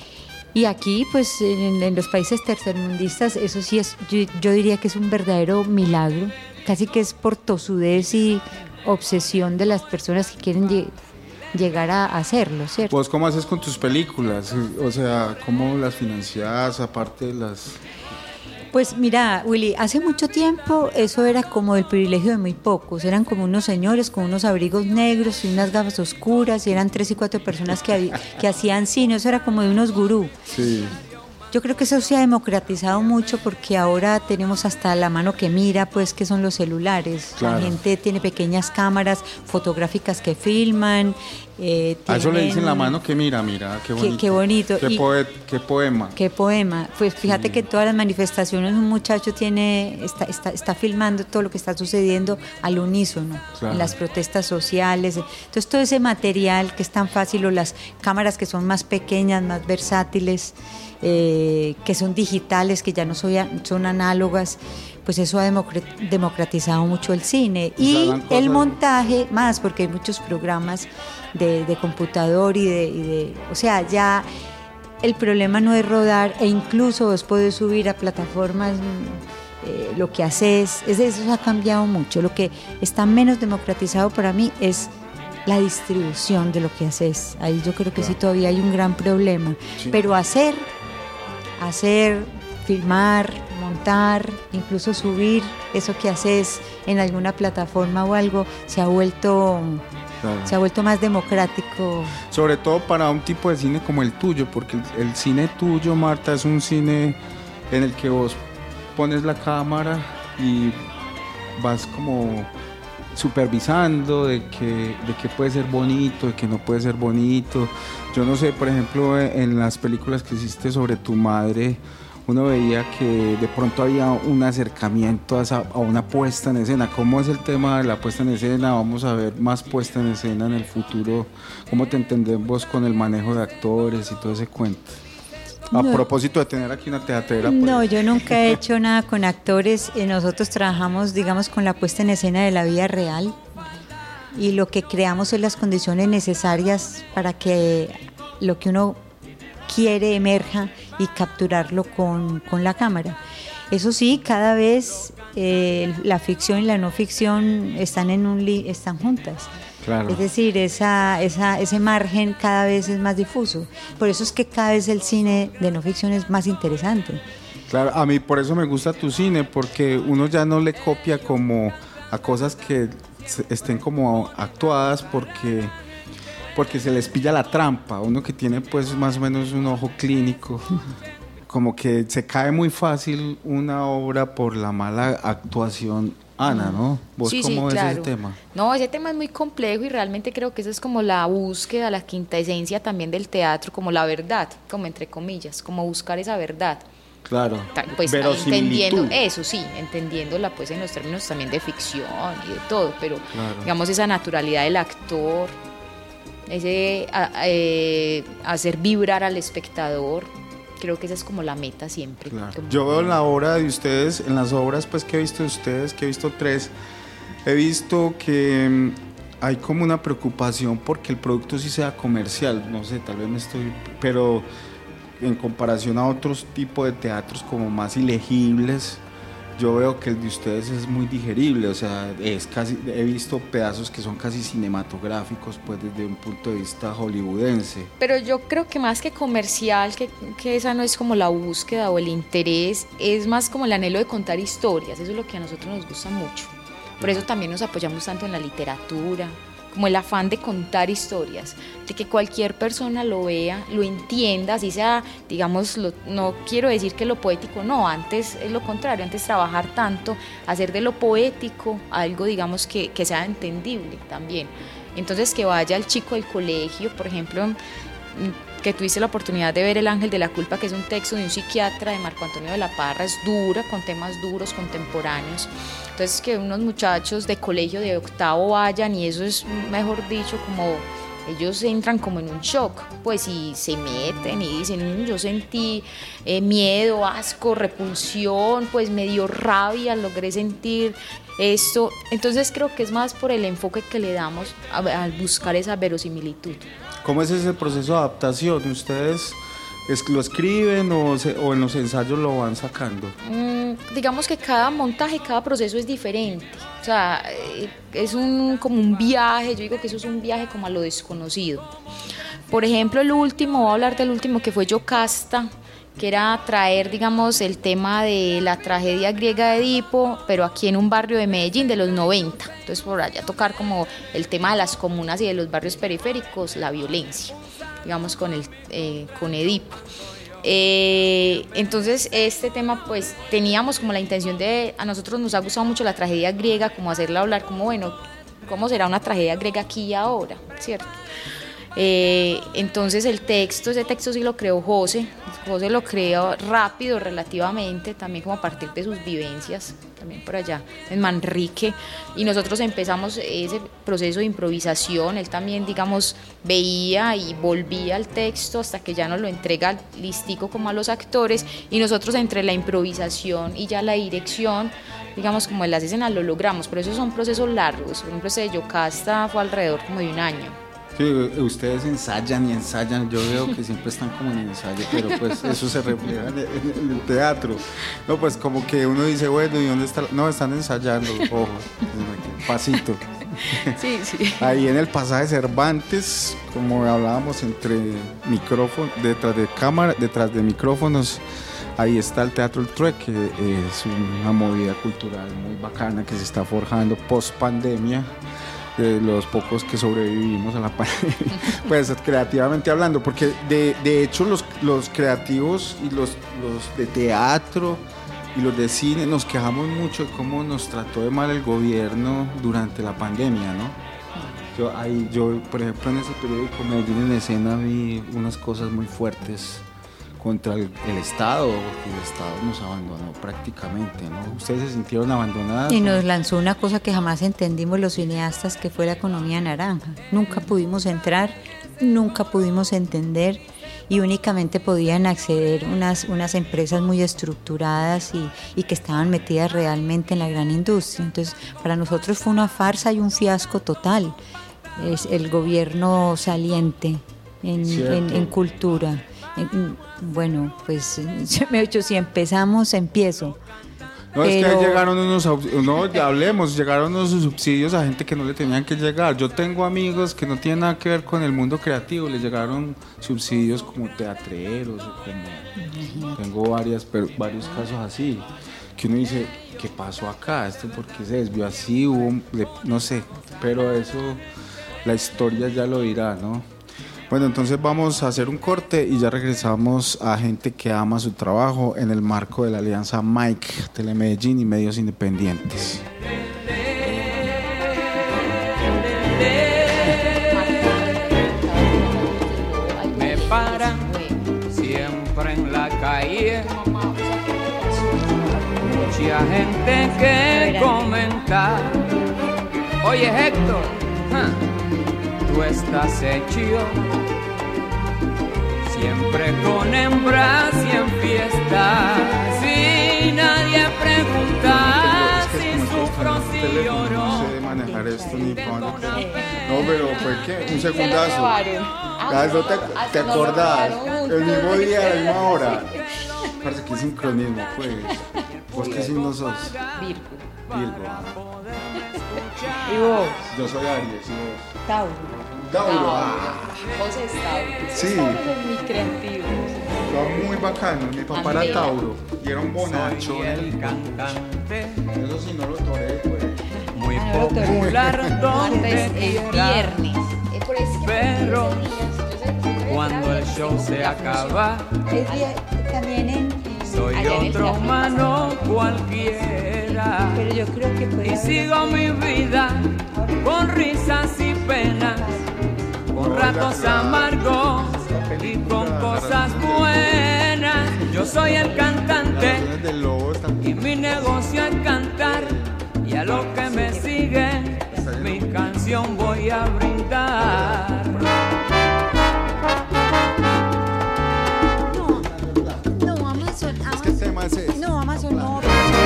Y aquí, pues, en, en los países tercermundistas, eso sí es, yo, yo diría que es un verdadero milagro, casi que es por tosudez y obsesión de las personas que quieren llegar llegar a hacerlo, ¿cierto? ¿Vos cómo haces con tus películas? O sea, ¿cómo las financiás aparte de las...? Pues mira, Willy, hace mucho tiempo eso era como el privilegio de muy pocos, eran como unos señores con unos abrigos negros y unas gafas oscuras, y eran tres y cuatro personas que, que hacían cine, eso era como de unos gurú. Sí. Yo creo que eso se ha democratizado mucho porque ahora tenemos hasta la mano que mira, pues, que son los celulares. Claro. La gente tiene pequeñas cámaras fotográficas que filman. Eh, a eso le dicen la mano que mira, mira, qué bonito. Qué, qué bonito. Qué, poet, qué poema. Qué poema. Pues fíjate sí. que en todas las manifestaciones un muchacho tiene está, está, está filmando todo lo que está sucediendo al unísono, claro. En las protestas sociales. Entonces todo ese material que es tan fácil, o las cámaras que son más pequeñas, más versátiles, Eh, que son digitales, que ya no son, son análogas, pues eso ha democratizado mucho el cine. Y el montaje más, porque hay muchos programas de, de computador y de, y de... O sea, ya el problema no es rodar, e incluso vos podés subir a plataformas eh, lo que haces. Es, eso ha cambiado mucho. Lo que está menos democratizado para mí es la distribución de lo que haces. Ahí yo creo que claro. sí todavía hay un gran problema. Sí. Pero hacer... hacer, filmar, montar, incluso subir eso que haces en alguna plataforma o algo, se ha vuelto claro. se ha vuelto más democrático. Sobre todo para un tipo de cine como el tuyo, porque el, el cine tuyo, Marta, es un cine en el que vos pones la cámara y vas como supervisando de que, de que puede ser bonito, de que no puede ser bonito. Yo no sé, por ejemplo, en las películas que hiciste sobre tu madre, uno veía que de pronto había un acercamiento a, esa, a una puesta en escena. ¿Cómo es el tema de la puesta en escena? Vamos a ver más puesta en escena en el futuro. ¿Cómo te entendemos con el manejo de actores y todo ese cuento? A no. propósito de tener aquí una teatrera. Pues. No, yo nunca he hecho nada con actores. Nosotros trabajamos, digamos, con la puesta en escena de la vida real y lo que creamos es las condiciones necesarias para que lo que uno quiere emerja y capturarlo con, con la cámara. Eso sí, cada vez eh, la ficción y la no ficción están, en un li- están juntas. Claro. Es decir, esa, esa, ese margen cada vez es más difuso. Por eso es que cada vez el cine de no ficción es más interesante. Claro, a mí por eso me gusta tu cine, porque uno ya no le copia como a cosas que estén como actuadas porque, porque se les pilla la trampa. Uno que tiene pues más o menos un ojo clínico, como que se cae muy fácil una obra por la mala actuación. Ana, ¿no? ¿Vos sí, cómo sí, ves claro. ese tema? No, ese tema es muy complejo y realmente creo que esa es como la búsqueda, la quinta esencia también del teatro, como la verdad, como entre comillas, como buscar esa verdad. Claro, Pues entendiendo eso, sí, entendiéndola pues en los términos también de ficción y de todo, pero claro. digamos esa naturalidad del actor, ese a, eh, hacer vibrar al espectador. Creo que esa es como la meta siempre. Claro. Como... Yo veo en la obra de ustedes, en las obras pues que he visto de ustedes, que he visto tres, he visto que um, hay como una preocupación porque el producto sí sea comercial, no sé, tal vez me estoy, pero en comparación a otros tipos de teatros como más ilegibles, yo veo que el de ustedes es muy digerible, o sea, es casi, he visto pedazos que son casi cinematográficos, pues desde un punto de vista hollywoodense. Pero yo creo que más que comercial, que, que esa no es como la búsqueda o el interés, es más como el anhelo de contar historias, eso es lo que a nosotros nos gusta mucho. Por eso también nos apoyamos tanto en la literatura, como el afán de contar historias, de que cualquier persona lo vea, lo entienda, así sea, digamos, lo, no quiero decir que lo poético, no, antes es lo contrario, antes trabajar tanto, hacer de lo poético algo, digamos, que, que sea entendible también. Entonces, que vaya el chico del colegio, por ejemplo, que tuviste la oportunidad de ver El Ángel de la Culpa, que es un texto de un psiquiatra de Marco Antonio de la Parra, es dura, con temas duros, contemporáneos. Entonces, que unos muchachos de colegio de octavo vayan, y eso es, mejor dicho, como ellos entran como en un shock, pues, y se meten y dicen, yo sentí eh, miedo, asco, repulsión, pues me dio rabia, logré sentir esto. Entonces creo que es más por el enfoque que le damos al buscar esa verosimilitud. ¿Cómo es ese proceso de adaptación? ¿Ustedes es, lo escriben o, se, o en los ensayos lo van sacando? Mm, digamos que cada montaje, cada proceso es diferente. O sea, es un, como un viaje, yo digo que eso es un viaje como a lo desconocido. Por ejemplo, el último, voy a hablar del último que fue Yocasta, que era traer, digamos, el tema de la tragedia griega de Edipo, pero aquí en un barrio de Medellín de los noventa. Entonces, por allá tocar como el tema de las comunas y de los barrios periféricos, la violencia, digamos, con, el, eh, con Edipo. Eh, entonces, este tema, pues, teníamos como la intención de, a nosotros nos ha gustado mucho la tragedia griega, como hacerla hablar, como, bueno, ¿cómo será una tragedia griega aquí y ahora? ¿Cierto? Eh, entonces el texto, ese texto sí lo creó José, José lo creó rápido relativamente, también como a partir de sus vivencias, también por allá en Manrique, y nosotros empezamos ese proceso de improvisación, él también, digamos, veía y volvía al texto hasta que ya nos lo entrega listico como a los actores, y nosotros entre la improvisación y ya la dirección, digamos, como en las escenas lo logramos, pero esos son procesos largos. Por ejemplo, ese de Yocasta fue alrededor como de un año. Sí, ustedes ensayan y ensayan, yo veo que siempre están como en ensayo, pero pues eso se refleja en el, en el teatro. No, pues como que uno dice, bueno, ¿y dónde está? No, están ensayando, ojo, pasito. Sí, sí. Ahí en el pasaje Cervantes, como hablábamos entre micrófonos, detrás de cámara, detrás de micrófonos, ahí está el Teatro El Trueque, que es una movida cultural muy bacana que se está forjando post pandemia, de los pocos que sobrevivimos a la pandemia, pues creativamente hablando, porque de, de hecho los, los creativos y los, los de teatro y los de cine nos quejamos mucho de cómo nos trató de mal el gobierno durante la pandemia, ¿no? Yo, ahí, yo por ejemplo, en ese periódico Medellín en Escena vi unas cosas muy fuertes contra el, el Estado, porque el Estado nos abandonó prácticamente, ¿no? ¿Ustedes se sintieron abandonadas? Y nos lanzó una cosa que jamás entendimos los cineastas, que fue la economía naranja. Nunca pudimos entrar, nunca pudimos entender, y únicamente podían acceder unas, unas empresas muy estructuradas y, y que estaban metidas realmente en la gran industria. Entonces, para nosotros fue una farsa y un fiasco total. Es el gobierno saliente en, en, en cultura. Bueno, pues yo, si empezamos, empiezo. No, pero... es que ahí llegaron unos, no, ya hablemos, llegaron unos subsidios a gente que no le tenían que llegar. Yo tengo amigos que no tienen nada que ver con el mundo creativo, les llegaron subsidios como teatreros, o como, tengo varias, pero, varios casos así, que uno dice, ¿qué pasó acá? ¿Esto por qué se desvió así? Hubo, no sé, pero eso la historia ya lo dirá, ¿no? Bueno, entonces vamos a hacer un corte y ya regresamos a Gente que ama su trabajo en el marco de la alianza Mike, Telemedellín y Medios Independientes. Me paran siempre en la calle, mucha gente que comenta. Oye, Héctor, ¿huh? Tú estás hecho siempre con hembras y en fiestas, y nadie pregunta si sufro, si lloro. No sé manejar esto ni para. No, pero fue que un segundazo. Ah, no te, te acordás, el mismo día, a la misma hora. Parece que es sincronismo, pues. ¿Vos qué signo sos? Virgo. Virgo. ¿Y vos? Yo soy Aries, ¿y vos? Tauro. Tauro. Ah. Vos es Tauro. Sí. Son muy creativos. Fue muy bacano. Mi papá era Tauro y era un bonacho. Soy el cantante, Eso sí, no lo toré, pues. muy Ah, no lo toré. popular donde Martes es quiera. viernes. Es por eso que Pero ese día, yo sé que cuando el show se acaba, Es bien, también en... soy allá en el otro teatro. humano cualquiera. Pero yo creo que puede Y haber- sigo mi vida con risas y penas, con ratos amargos y con cosas buenas. Yo soy el cantante y mi negocio es cantar, y a lo que me sigue mi canción voy a brindar. No, no, Amazon, Es que el tema es ese. No, Amazon no.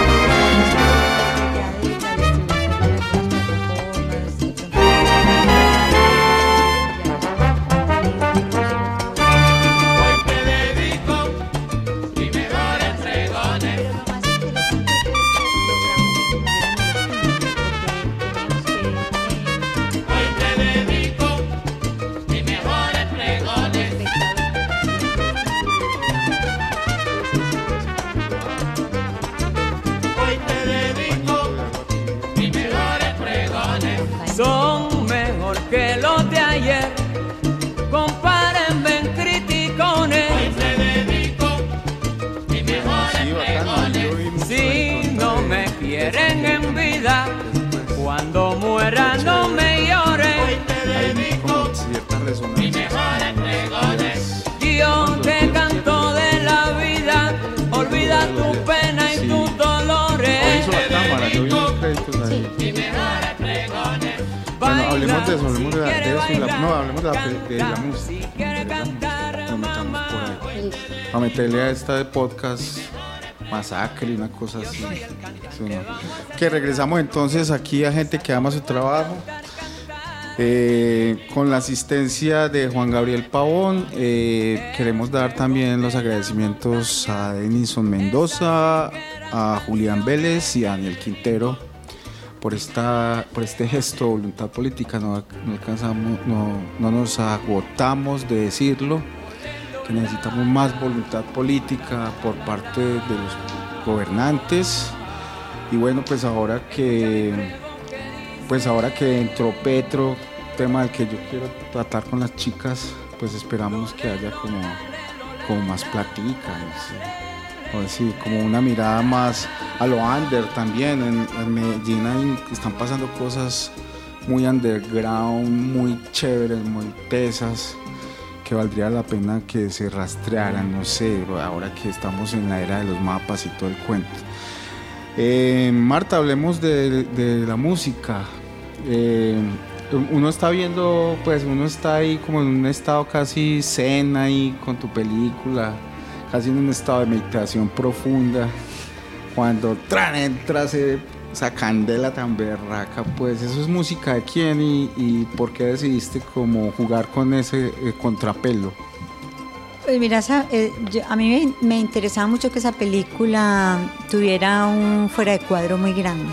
Hoy te dedico mi mejores pregones. Hoy te dedico mis mejores pregones. Hoy te dedico mis mejores pregones. Son mejor que los de ayer. Compárenme en criticones. Hoy te dedico mis mejores Sí, bacano. Yo vi mucho Si esto, no de- me quieren en vida, cuando muera no me lloren. Hay como cierta resonancia. Yo te canto de la vida, olvida tu pena y Sí. tus Hoy dolores. hizo la cámara, yo vi unos créditos ahí. Bueno, hablemos de eso, hablemos de, la- de eso, y la- no, hablemos de la, de la música. Si quiere cantar, Nos metamos por ahí. A meterle a esta de podcast masacre y una cosa así. Sí, ¿no? Que regresamos entonces aquí a Gente que ama su trabajo. Eh, con la asistencia de Juan Gabriel Pavón, eh, queremos dar también los agradecimientos a Denison Mendoza, a Julián Vélez y a Daniel Quintero por esta por este gesto de voluntad política. No, no alcanzamos, no, no nos agotamos de decirlo, que necesitamos más voluntad política por parte de los gobernantes. Y bueno, pues ahora que pues ahora que entró Petro, tema del que yo quiero tratar con las chicas, pues esperamos que haya como, como más platica, no sé. o decir, como una mirada más a lo under también. En, en Medellín hay, están pasando cosas muy underground, muy chéveres, muy tesas, que valdría la pena que se rastrearan, no sé, ahora que estamos en la era de los mapas y todo el cuento. Eh, Marta, hablemos de, de la música. Eh, uno está viendo, pues uno está ahí como en un estado casi zen ahí con tu película, casi en un estado de meditación profunda, cuando tran, entras ese, esa candela tan berraca. Pues eso es música de quién y, y por qué decidiste como jugar con ese eh, contrapelo. Pues mira, eh, yo, a mí me, me interesaba mucho que esa película tuviera un fuera de cuadro muy grande.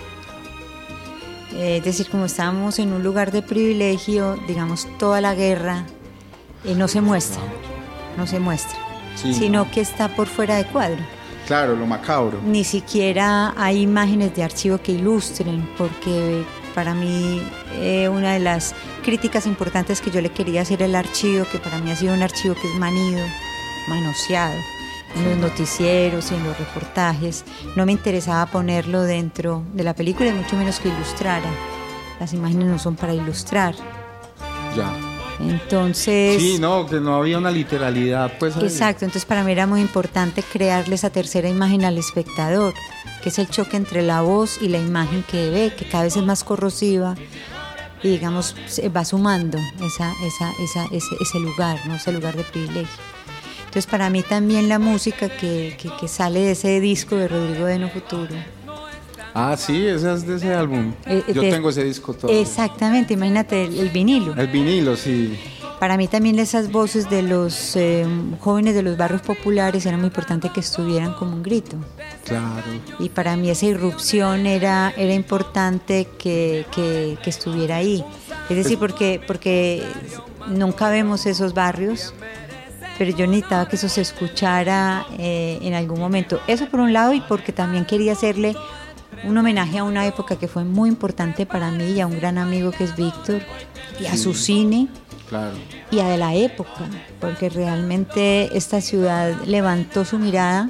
Eh, es decir, como estábamos en un lugar de privilegio, digamos, toda la guerra eh, no se muestra, no se muestra, sí, sino que está por fuera de cuadro. Claro, lo macabro. Ni siquiera hay imágenes de archivo que ilustren, porque para mí eh, una de las críticas importantes que yo le quería hacer al archivo, que para mí ha sido un archivo que es manido, manoseado, en los noticieros y en los reportajes, no me interesaba ponerlo dentro de la película y mucho menos que ilustrara. Las imágenes no son para ilustrar. Ya. Entonces... Sí, no, que no había una literalidad, pues. Exacto, entonces para mí era muy importante crearle esa tercera imagen al espectador, que es el choque entre la voz y la imagen que ve, que cada vez es más corrosiva y, digamos, va sumando esa, esa, esa, ese, ese lugar, ¿no? Ese lugar de privilegio. Entonces para mí también la música que, que, que sale de ese disco de Rodrigo de No Futuro. Ah, sí, esa es de ese álbum. Eh, Yo de, tengo ese disco todo. Exactamente, imagínate el, el vinilo. El vinilo, sí. Para mí también esas voces de los eh, jóvenes de los barrios populares era muy importante que estuvieran como un grito. Claro. Y para mí esa irrupción era, era importante que, que, que estuviera ahí. Es decir, porque, porque nunca vemos esos barrios, pero yo necesitaba que eso se escuchara eh, en algún momento. Eso por un lado, y porque también quería hacerle un homenaje a una época que fue muy importante para mí y a un gran amigo que es Víctor, y a sí, su cine, claro, y a de la época, porque realmente esta ciudad levantó su mirada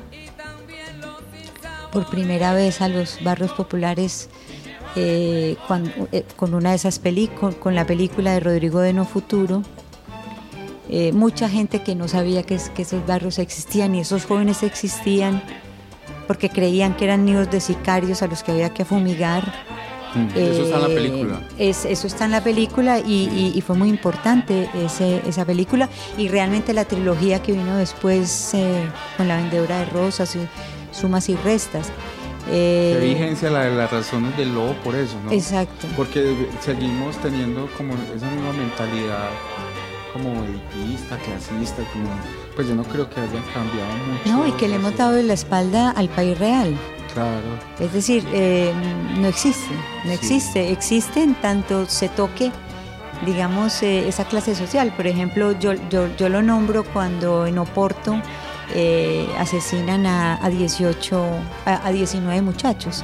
por primera vez a los barrios populares eh, cuando, eh, con una de esas películas, con la película de Rodrigo de No Futuro. Eh, mucha gente que no sabía que, que esos barrios existían y esos jóvenes existían, porque creían que eran nidos de sicarios a los que había que fumigar. Mm, eh, eso está en la película. Es, eso está en la película y, y, y fue muy importante ese, esa película, y realmente la trilogía que vino después eh, con La Vendedora de Rosas, y Sumas y Restas. Eh, Qué vigencia la de las razones del lobo por eso, ¿no? Exacto. Porque seguimos teniendo como esa misma mentalidad como elitista, clasista, como, pues yo no creo que hayan cambiado mucho. No, y que le hemos dado de la espalda al país real. Claro. Es decir, eh, no existe, no sí. existe, existe en tanto se toque, digamos, eh, esa clase social. Por ejemplo, yo, yo, yo lo nombro cuando en Oporto eh, asesinan a, a dieciocho, a, a diecinueve muchachos,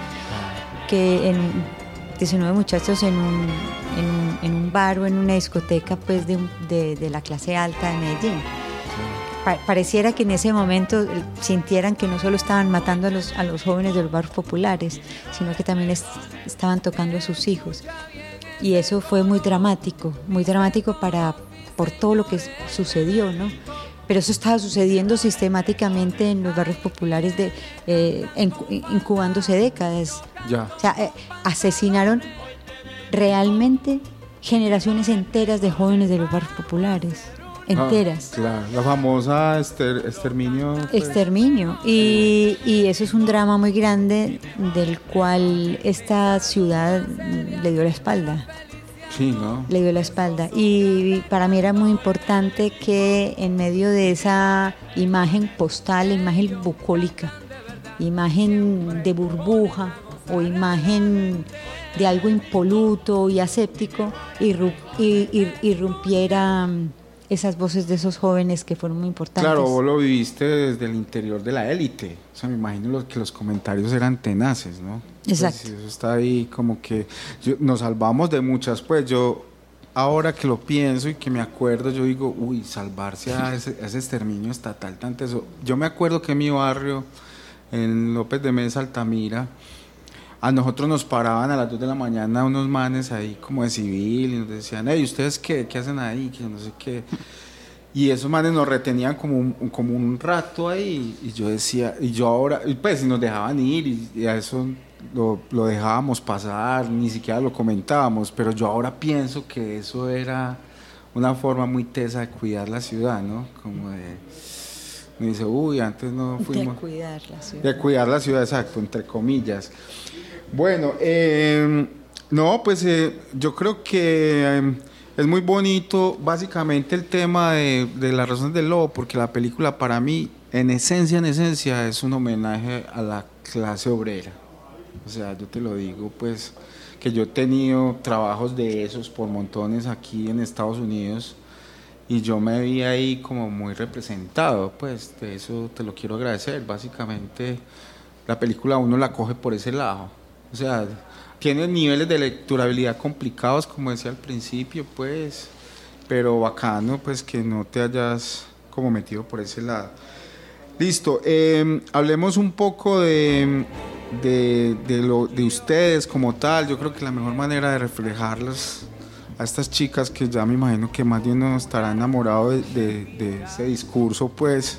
que en diecinueve muchachos en un, en un, en un bar o en una discoteca, pues de, de, de la clase alta de Medellín. Pa- pareciera que en ese momento sintieran que no solo estaban matando a los, a los jóvenes de los barrios populares, sino que también es, estaban tocando a sus hijos. Y eso fue muy dramático, muy dramático para, por todo lo que sucedió, ¿no? Pero eso estaba sucediendo sistemáticamente en los barrios populares, de, eh, incubándose décadas. Ya. O sea, eh, asesinaron realmente generaciones enteras de jóvenes de los barrios populares. Enteras. Ah, claro, la famosa ester, exterminio. Pues. Exterminio. Y, y eso es un drama muy grande del cual esta ciudad le dio la espalda. Sí, ¿no? Le dio la espalda. Y para mí era muy importante que en medio de esa imagen postal, imagen bucólica, imagen de burbuja o imagen de algo impoluto y aséptico, irru- ir, ir, irrumpiera esas voces de esos jóvenes que fueron muy importantes. Claro, vos lo viviste desde el interior de la élite. O sea, me imagino los, que los comentarios eran tenaces, ¿no? Exacto. Pues eso está ahí como que yo, nos salvamos de muchas, pues yo ahora que lo pienso y que me acuerdo, yo digo, uy, salvarse a ese, a ese exterminio estatal tan teso. Yo me acuerdo que en mi barrio, en López de Mesa, Altamira, a nosotros nos paraban a las dos de la mañana unos manes ahí como de civil y nos decían, hey, ¿ustedes qué? ¿Qué hacen ahí? Que no sé qué. Y esos manes nos retenían como un, como un rato ahí y yo decía, y yo ahora, y pues y nos dejaban ir y, y a eso lo, lo dejábamos pasar, ni siquiera lo comentábamos, pero yo ahora pienso que eso era una forma muy tesa de cuidar la ciudad, ¿no? Como de, me dice, uy, antes no fuimos... De cuidar la ciudad. De cuidar la ciudad, exacto, entre comillas. Bueno, eh, no, pues eh, yo creo que... Eh, es muy bonito, básicamente, el tema de, de las razones del lobo, porque la película para mí, en esencia, en esencia, es un homenaje a la clase obrera. O sea, yo te lo digo, pues, que yo he tenido trabajos de esos por montones aquí en Estados Unidos y yo me vi ahí como muy representado, pues, de eso te lo quiero agradecer. Básicamente, la película uno la coge por ese lado. O sea... Tiene niveles de lecturabilidad complicados, como decía al principio, pues, pero bacano, pues, que no te hayas como metido por ese lado. Listo, eh, hablemos un poco de, de, de, lo, de ustedes como tal. Yo creo que la mejor manera de reflejarlas a estas chicas, que ya me imagino que más de uno estará enamorado de, de, de ese discurso, pues,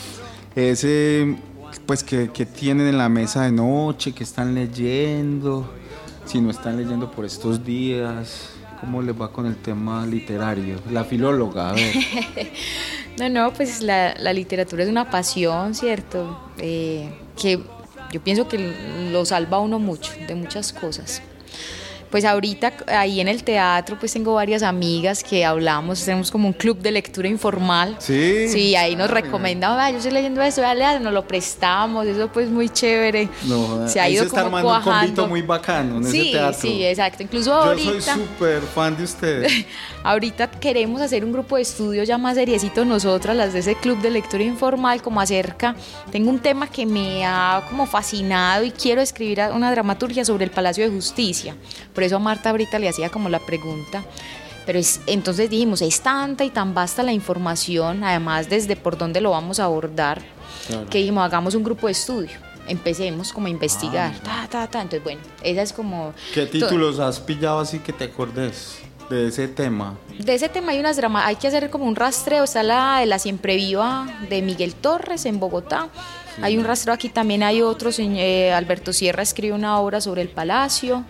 ese, pues, que, que tienen en la mesa de noche, que están leyendo... Si no están leyendo por estos días, ¿cómo les va con el tema literario? La filóloga, a ver. No, no, pues la, la literatura es una pasión, ¿cierto? Eh, que yo pienso que lo salva a uno mucho, de muchas cosas. Pues ahorita ahí en el teatro pues tengo varias amigas que hablamos, tenemos como un club de lectura informal. Sí. Sí, ahí nos recomendan, ah, yo estoy leyendo esto, dale, nos lo prestamos, eso pues muy chévere. No, se ha ido se está como armando cuajando. Un convito muy bacano en sí, ese teatro. Sí, exacto. Incluso ahorita... Yo soy súper fan de ustedes. Ahorita queremos hacer un grupo de estudio ya más seriecito nosotras, las de ese club de lectura informal, como acerca, tengo un tema que me ha como fascinado y quiero escribir una dramaturgia sobre el Palacio de Justicia. Por eso a Marta ahorita le hacía como la pregunta, pero es, entonces dijimos, es tanta y tan vasta la información, además desde por dónde lo vamos a abordar, claro, que dijimos, hagamos un grupo de estudio, empecemos como a investigar, ah, ta, ta, ta. Entonces bueno, esa es como... ¿Qué títulos has pillado así que te acordes de ese tema? De ese tema hay unas dramas, hay que hacer como un rastreo, está la de La Siempre Viva de Miguel Torres en Bogotá, sí. Hay un rastreo aquí, también hay otros, eh, Alberto Sierra escribe una obra sobre el Palacio.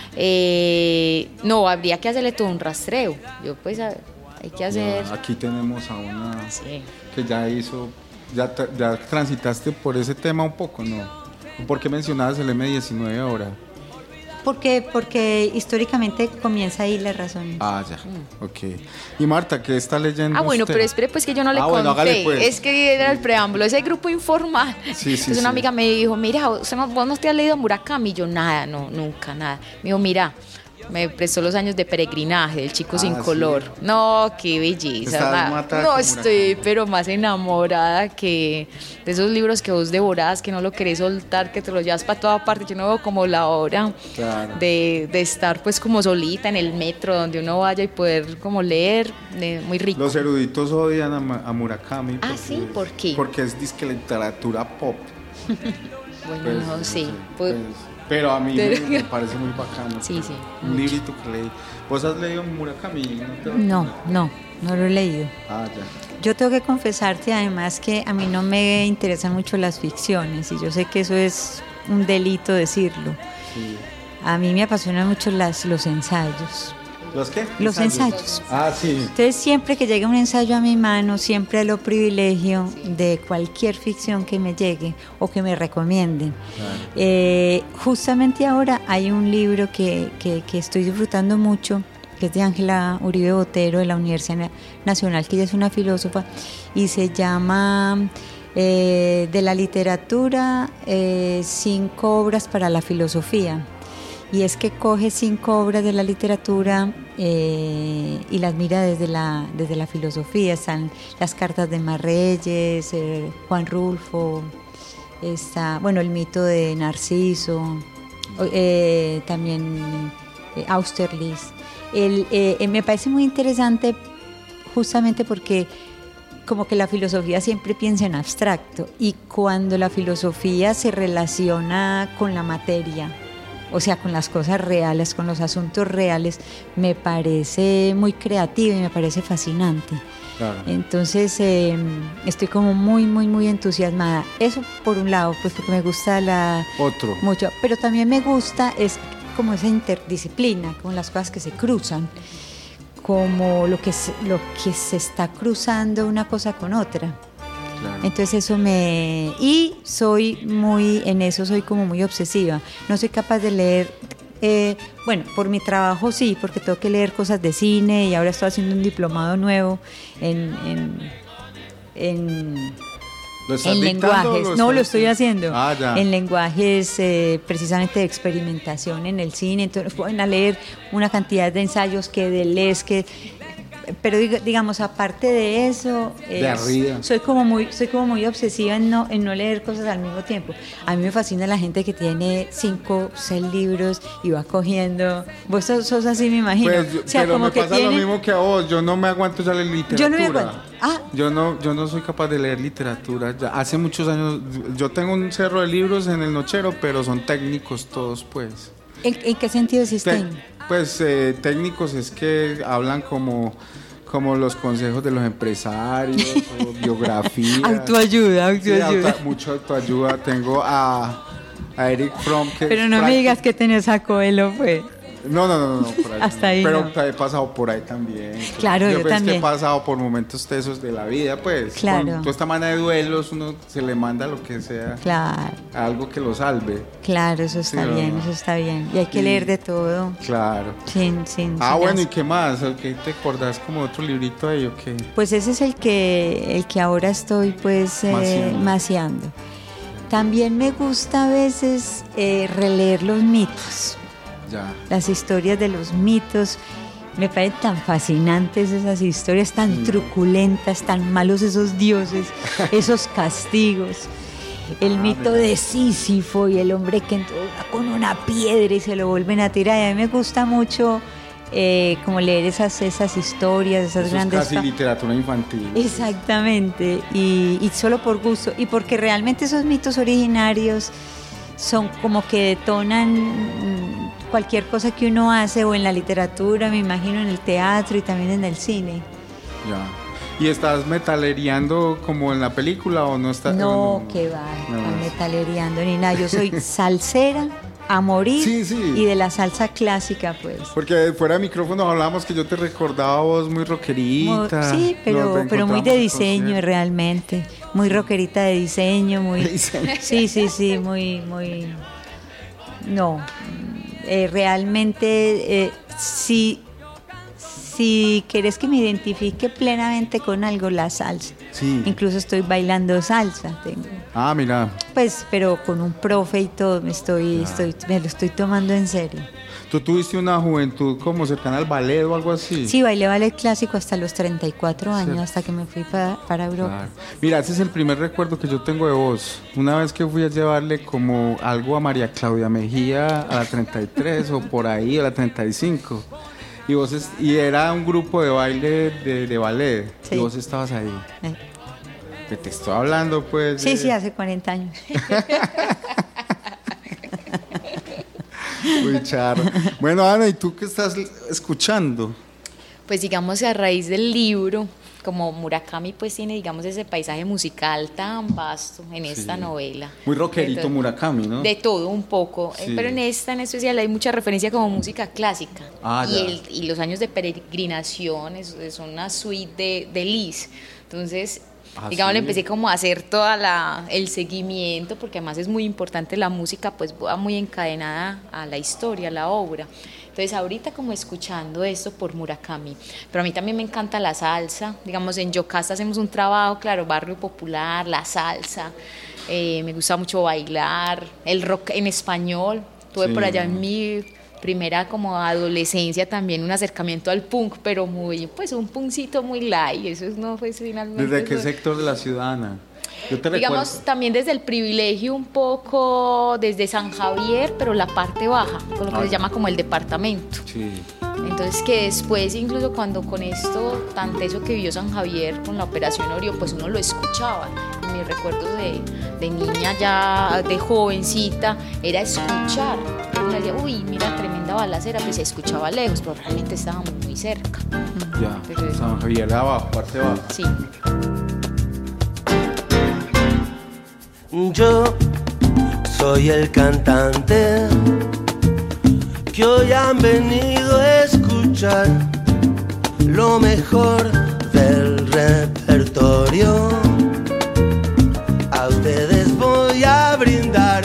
Eh, no, habría que hacerle todo un rastreo. Yo pues hay que hacer. Ya, aquí tenemos a una sí. que ya hizo, ya, ya transitaste por ese tema un poco, ¿no? ¿Por qué mencionabas el eme diecinueve ahora? Porque, porque históricamente comienza ahí la razón. Ah, ya, mm. ok. Y Marta, ¿qué está leyendo Ah, bueno, usted? pero espere pues que yo no le ah, conté. Bueno, hágale, pues. Es que era el preámbulo, ese grupo informal. Sí, sí, Entonces una sí. amiga me dijo, mira, ¿vos no, vos no te has leído Murakami? Y yo, nada, no, nunca, nada. Me dijo, mira, me prestó Los años de peregrinaje del chico ah, sin sí. color. No, qué belleza. No, estoy pero más enamorada que de esos libros que vos devorás, que no lo querés soltar, que te lo llevas para toda parte. Yo no veo como la hora claro. de, de estar pues como solita en el metro, donde uno vaya y poder como leer, de, muy rico. Los eruditos odian a, a Murakami. Ah, sí, ¿por qué? Porque es disque literatura pop. Bueno, pues, no, no sí. sé, Pues, pues, pero a mí me, me parece muy bacano. Sí, sí. Un librito que leí. ¿Vos has leído Murakami? ¿No, no, no, no lo he leído. Ah, ya. Yo tengo que confesarte además que a mí no me interesan mucho las ficciones y yo sé que eso es un delito decirlo. Sí. A mí me apasionan mucho las, los ensayos. ¿Los qué? Los ensayos. ensayos. Ah, sí. Entonces siempre que llega un ensayo a mi mano, siempre lo privilegio de cualquier ficción que me llegue o que me recomienden. Claro. Eh, justamente ahora hay un libro que, que, que estoy disfrutando mucho, que es de Ángela Uribe Botero de la Universidad Nacional, que ella es una filósofa, y se llama eh, De la literatura, eh, cinco obras para la filosofía. Y es que coge cinco obras de la literatura eh, y las mira desde la, desde la filosofía. Están las cartas de Marreyes, eh, Juan Rulfo, está, bueno, el mito de Narciso, eh, también eh, Austerlitz. el, eh, me parece muy interesante justamente porque como que la filosofía siempre piensa en abstracto y cuando la filosofía se relaciona con la materia, o sea, con las cosas reales, con los asuntos reales, me parece muy creativo y me parece fascinante. Claro. Entonces eh, estoy como muy, muy, muy entusiasmada. Eso por un lado, pues porque me gusta la... Otro. Mucho, pero también me gusta es como esa interdisciplina, como las cosas que se cruzan, como lo que se, lo que se está cruzando una cosa con otra. Claro. Entonces eso me... Y soy muy, en eso soy como muy obsesiva. No soy capaz de leer, eh, bueno, por mi trabajo sí, porque tengo que leer cosas de cine y ahora estoy haciendo un diplomado nuevo en... en, en en lenguajes, lo no lo estoy haciendo, ah, en lenguajes eh, precisamente de experimentación en el cine, entonces pueden a leer una cantidad de ensayos que de les que pero digamos aparte de eso de arriba. soy como muy soy como muy obsesiva en no en no leer cosas al mismo tiempo. A mí me fascina la gente que tiene cinco seis libros y va cogiendo. Vos sos, sos así, me imagino. Pues yo, o sea, pero como me que pasa tiene... lo mismo que a vos. Yo no me aguanto ya la literatura. Yo no me aguanto. Ah. Yo no, yo no soy capaz de leer literatura. Ya hace muchos años, yo tengo un cerro de libros en el nochero, pero son técnicos todos, pues. ¿En, en qué sentido existen? Te, pues eh, técnicos es que hablan como, como los consejos de los empresarios o biografías. Autoayuda, autoayuda. Sí, auto, mucho autoayuda. Tengo a, a Eric Fromm. Que pero no me digas que tenés a Coelho, pues. No, no, no, no, por ahí. Hasta ahí. Pero no. he pasado por ahí también. Claro, yo, yo también. Que he pasado por momentos tesos de la vida, pues. Claro. Con toda esta manera de duelos, uno se le manda lo que sea. Claro. Algo que lo salve. Claro, eso está sí, bien, no. eso está bien. Y hay que y, leer de todo. Claro. Sin, sin, ah, sin bueno, las... ¿y qué más? ¿Qué te acordás como otro librito ahí o qué? Pues ese es el que, el que ahora estoy, pues, eh, maciando. También me gusta a veces eh, releer los mitos. Ya. Las historias de los mitos, me parecen tan fascinantes esas historias, tan sí. truculentas, tan malos esos dioses, esos castigos. El ah, mito de Sísifo y el hombre que entró con una piedra y se lo vuelven a tirar. Y a mí me gusta mucho eh, como leer esas, esas historias, esas Eso grandes... Es casi literatura infantil. Exactamente, y, y solo por gusto, y porque realmente esos mitos originarios son como que detonan cualquier cosa que uno hace o en la literatura, me imagino en el teatro y también en el cine. Ya. ¿Y estás metalereando como en la película o no estás? No, no que va, no, no metalereando ni nada. Yo soy salsera a morir sí, sí. y de la salsa clásica, pues. Porque fuera de micrófono hablábamos que yo te recordaba a vos muy rockerita. Sí, pero, pero muy de diseño realmente. Muy rockerita de diseño, muy... ¿Diseño? Sí, sí, sí, muy, muy... No, eh, realmente eh, si, si querés que me identifique plenamente con algo, la salsa. Sí. Incluso estoy bailando salsa. Tengo. Ah, mira. Pues, pero con un profe y todo, me estoy, ah. estoy, me lo estoy tomando en serio. ¿Tú tuviste una juventud como cercana al ballet o algo así? Sí, bailé ballet clásico hasta los treinta y cuatro años, sí. hasta que me fui para, para Europa. Claro. Mira, ese es el primer recuerdo que yo tengo de vos. Una vez que fui a llevarle como algo a María Claudia Mejía a la treinta y tres o por ahí, a la treinta y cinco. Y, vos es, y era un grupo de baile de, de ballet. Sí. Y vos estabas ahí. Eh. Que te estoy hablando, pues. Sí, de... sí, hace cuarenta años. Muy charro. Bueno, Ana, ¿y tú qué estás escuchando? Pues digamos a raíz del libro, como Murakami pues tiene digamos ese paisaje musical tan vasto en esta sí. novela. Muy rockerito Murakami, ¿no? De todo un poco, sí. pero en esta en especial hay mucha referencia como música clásica. Ah, y, el, y los años de peregrinación es, es una suite de, de Liszt. Entonces... Ah, digamos, ¿sí? Le empecé como a hacer todo el seguimiento, porque además es muy importante la música, pues va muy encadenada a la historia, a la obra. Entonces ahorita como escuchando esto por Murakami, pero a mí también me encanta la salsa, digamos en Yocasta hacemos un trabajo, claro, barrio popular, la salsa, eh, me gusta mucho bailar, el rock en español, tuve sí. por allá en mi... primera como adolescencia también un acercamiento al punk, pero muy, pues un punkcito muy light, eso no fue finalmente. ¿Desde qué sector de la ciudad, Ana? Yo te digamos recuerdo. También desde el privilegio un poco, desde San Javier, pero la parte baja, con lo que ah, se llama como el departamento. Sí. Entonces que después, incluso cuando con esto tan teso que vivió San Javier con la Operación Orión, pues uno lo escuchaba. En mis recuerdos de, de niña ya, de jovencita, era escuchar. Uno decía, uy, mira, tremenda balacera, pues se escuchaba lejos, pero realmente estábamos muy cerca. Ya, Pero, San Javier de abajo, parte de abajo. Sí. Yo soy el cantante que hoy han venido a escuchar lo mejor del repertorio. A ustedes voy a brindar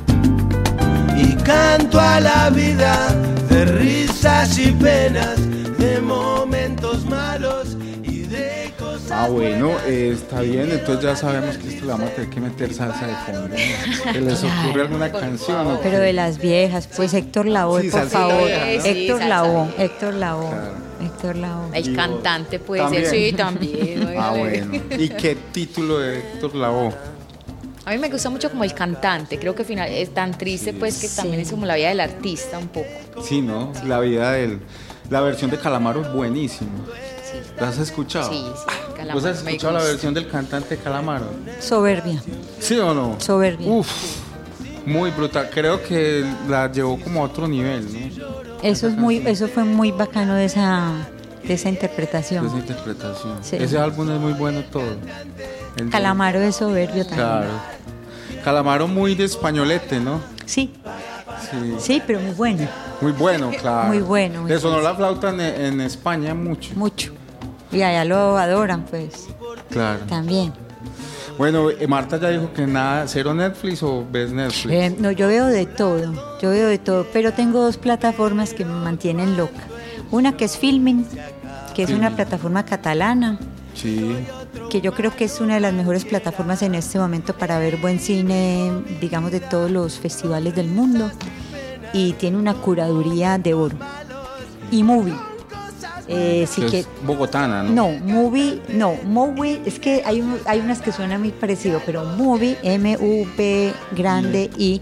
y canto a la vida de risas y penas, de momentos malos y de cosas. Ah, bueno, eh, está bien, entonces ya sabemos que esto le vamos a tener que meter salsa de fondo, ¿no? ¿Se les ocurre alguna canción? ¿O Pero de las viejas, pues Héctor Lavoe, Sí, por salsita favor. vieja, ¿no? Sí, Héctor salsa Lavoe, vieja. Héctor Lavoe, Claro. Héctor Lavoe. El cantante puede ¿También? ser, sí, también. Ah, óigale. bueno. ¿Y qué título de Héctor Lavoe? A mí me gusta mucho como el cantante, creo que final es tan triste pues que Sí. también es como la vida del artista un poco. Sí, ¿no? La vida del... La versión de Calamaro es buenísima. Sí, ¿La has escuchado? sí, sí, Calamaro ¿Vos has me escuchado la gusta. versión del cantante Calamaro? Soberbia, ¿Sí o no? soberbia. Uf, muy brutal. Creo que la llevó como a otro nivel, ¿no? Eso es muy, eso fue muy bacano de esa, de esa interpretación. Esa interpretación. Sí. Ese álbum es muy bueno todo. El de- Calamaro es soberbio también. Claro. Calamaro muy de españolete, ¿no? Sí, Sí. sí, pero muy bueno, Muy bueno, claro. Muy bueno, muy Le sonó bueno. la flauta en, en España mucho. mucho. Y allá lo adoran, pues, Claro. también. Bueno, eh, Marta ya dijo que nada, cero Netflix o ves Netflix. Eh, no, yo veo de todo, yo veo de todo, pero tengo dos plataformas que me mantienen loca. Una que es Filmin, que es Filmin. una plataforma catalana, Sí. que yo creo que es una de las mejores plataformas en este momento para ver buen cine, digamos, de todos los festivales del mundo, y tiene una curaduría de oro. Y Movie. Eh, sí que que, es bogotana, ¿no? no, Movie, no, Movie, es que hay, un- hay unas que suenan muy parecido, pero Movie, M U V grande I,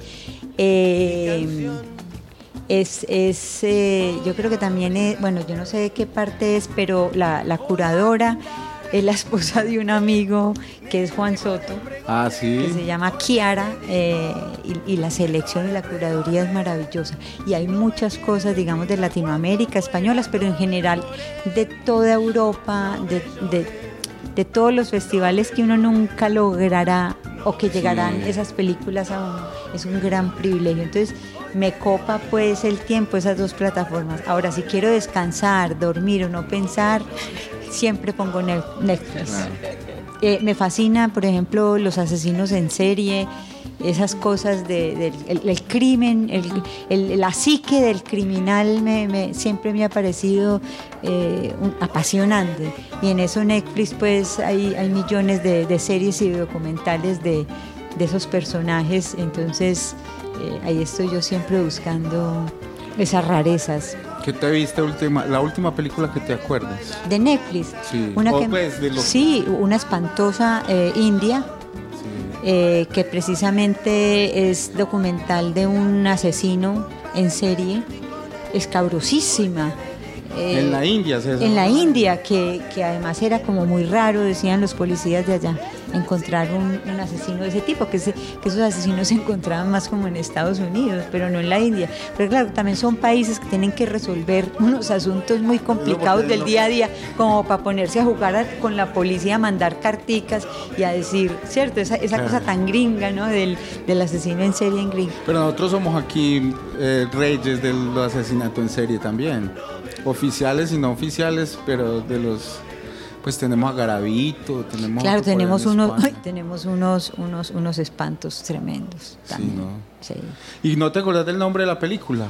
eh, es, es eh, yo creo que también es, bueno, yo no sé de qué parte es, pero la, la curadora es la esposa de un amigo que es Juan Soto, Ah, que se sí. llama Kiara, eh, y, y la selección y la curaduría es maravillosa. Y hay muchas cosas, digamos, de Latinoamérica, españolas, pero en general de toda Europa, de, de, de todos los festivales que uno nunca logrará o que llegarán Sí. esas películas a uno. Es un gran privilegio. Entonces, me copa pues el tiempo esas dos plataformas. Ahora, si quiero descansar, dormir o no pensar, siempre pongo Nef- Netflix. Eh, me fascina, por ejemplo, los asesinos en serie, esas cosas de, del el, el crimen, el, el- la psique del criminal me, me- siempre me ha parecido eh, un- apasionante. Y en eso Netflix pues hay, hay millones de, de series y documentales de, de esos personajes, entonces eh, ahí estoy yo siempre buscando esas rarezas. ¿Qué te viste última, la última película que te acuerdes? De Netflix, Sí. una O, que, pues, de lo- sí, una espantosa eh, india, Sí. eh, que precisamente es documental de un asesino en serie, escabrosísima. Eh, En la India, César. En la India, que, que además era como muy raro, decían los policías de allá, encontrar un, un asesino de ese tipo, que, ese- que esos asesinos se encontraban más como en Estados Unidos, pero no en la India. Pero claro, también son países que tienen que resolver unos asuntos muy complicados porque del no- día a día, como para ponerse a jugar a- con la policía, a mandar carticas y a decir, ¿cierto? Esa, esa Claro. cosa tan gringa, ¿no? Del, del asesino en serie en gringo. Pero nosotros somos aquí eh, reyes del asesinato en serie también. Oficiales y no oficiales, pero de los... Pues tenemos a Garavito, tenemos... Claro, otro por allá tenemos en unos, España. ay, tenemos unos, unos, unos espantos tremendos Sí, también. ¿no? Sí. ¿Y no te acordás del nombre de la película?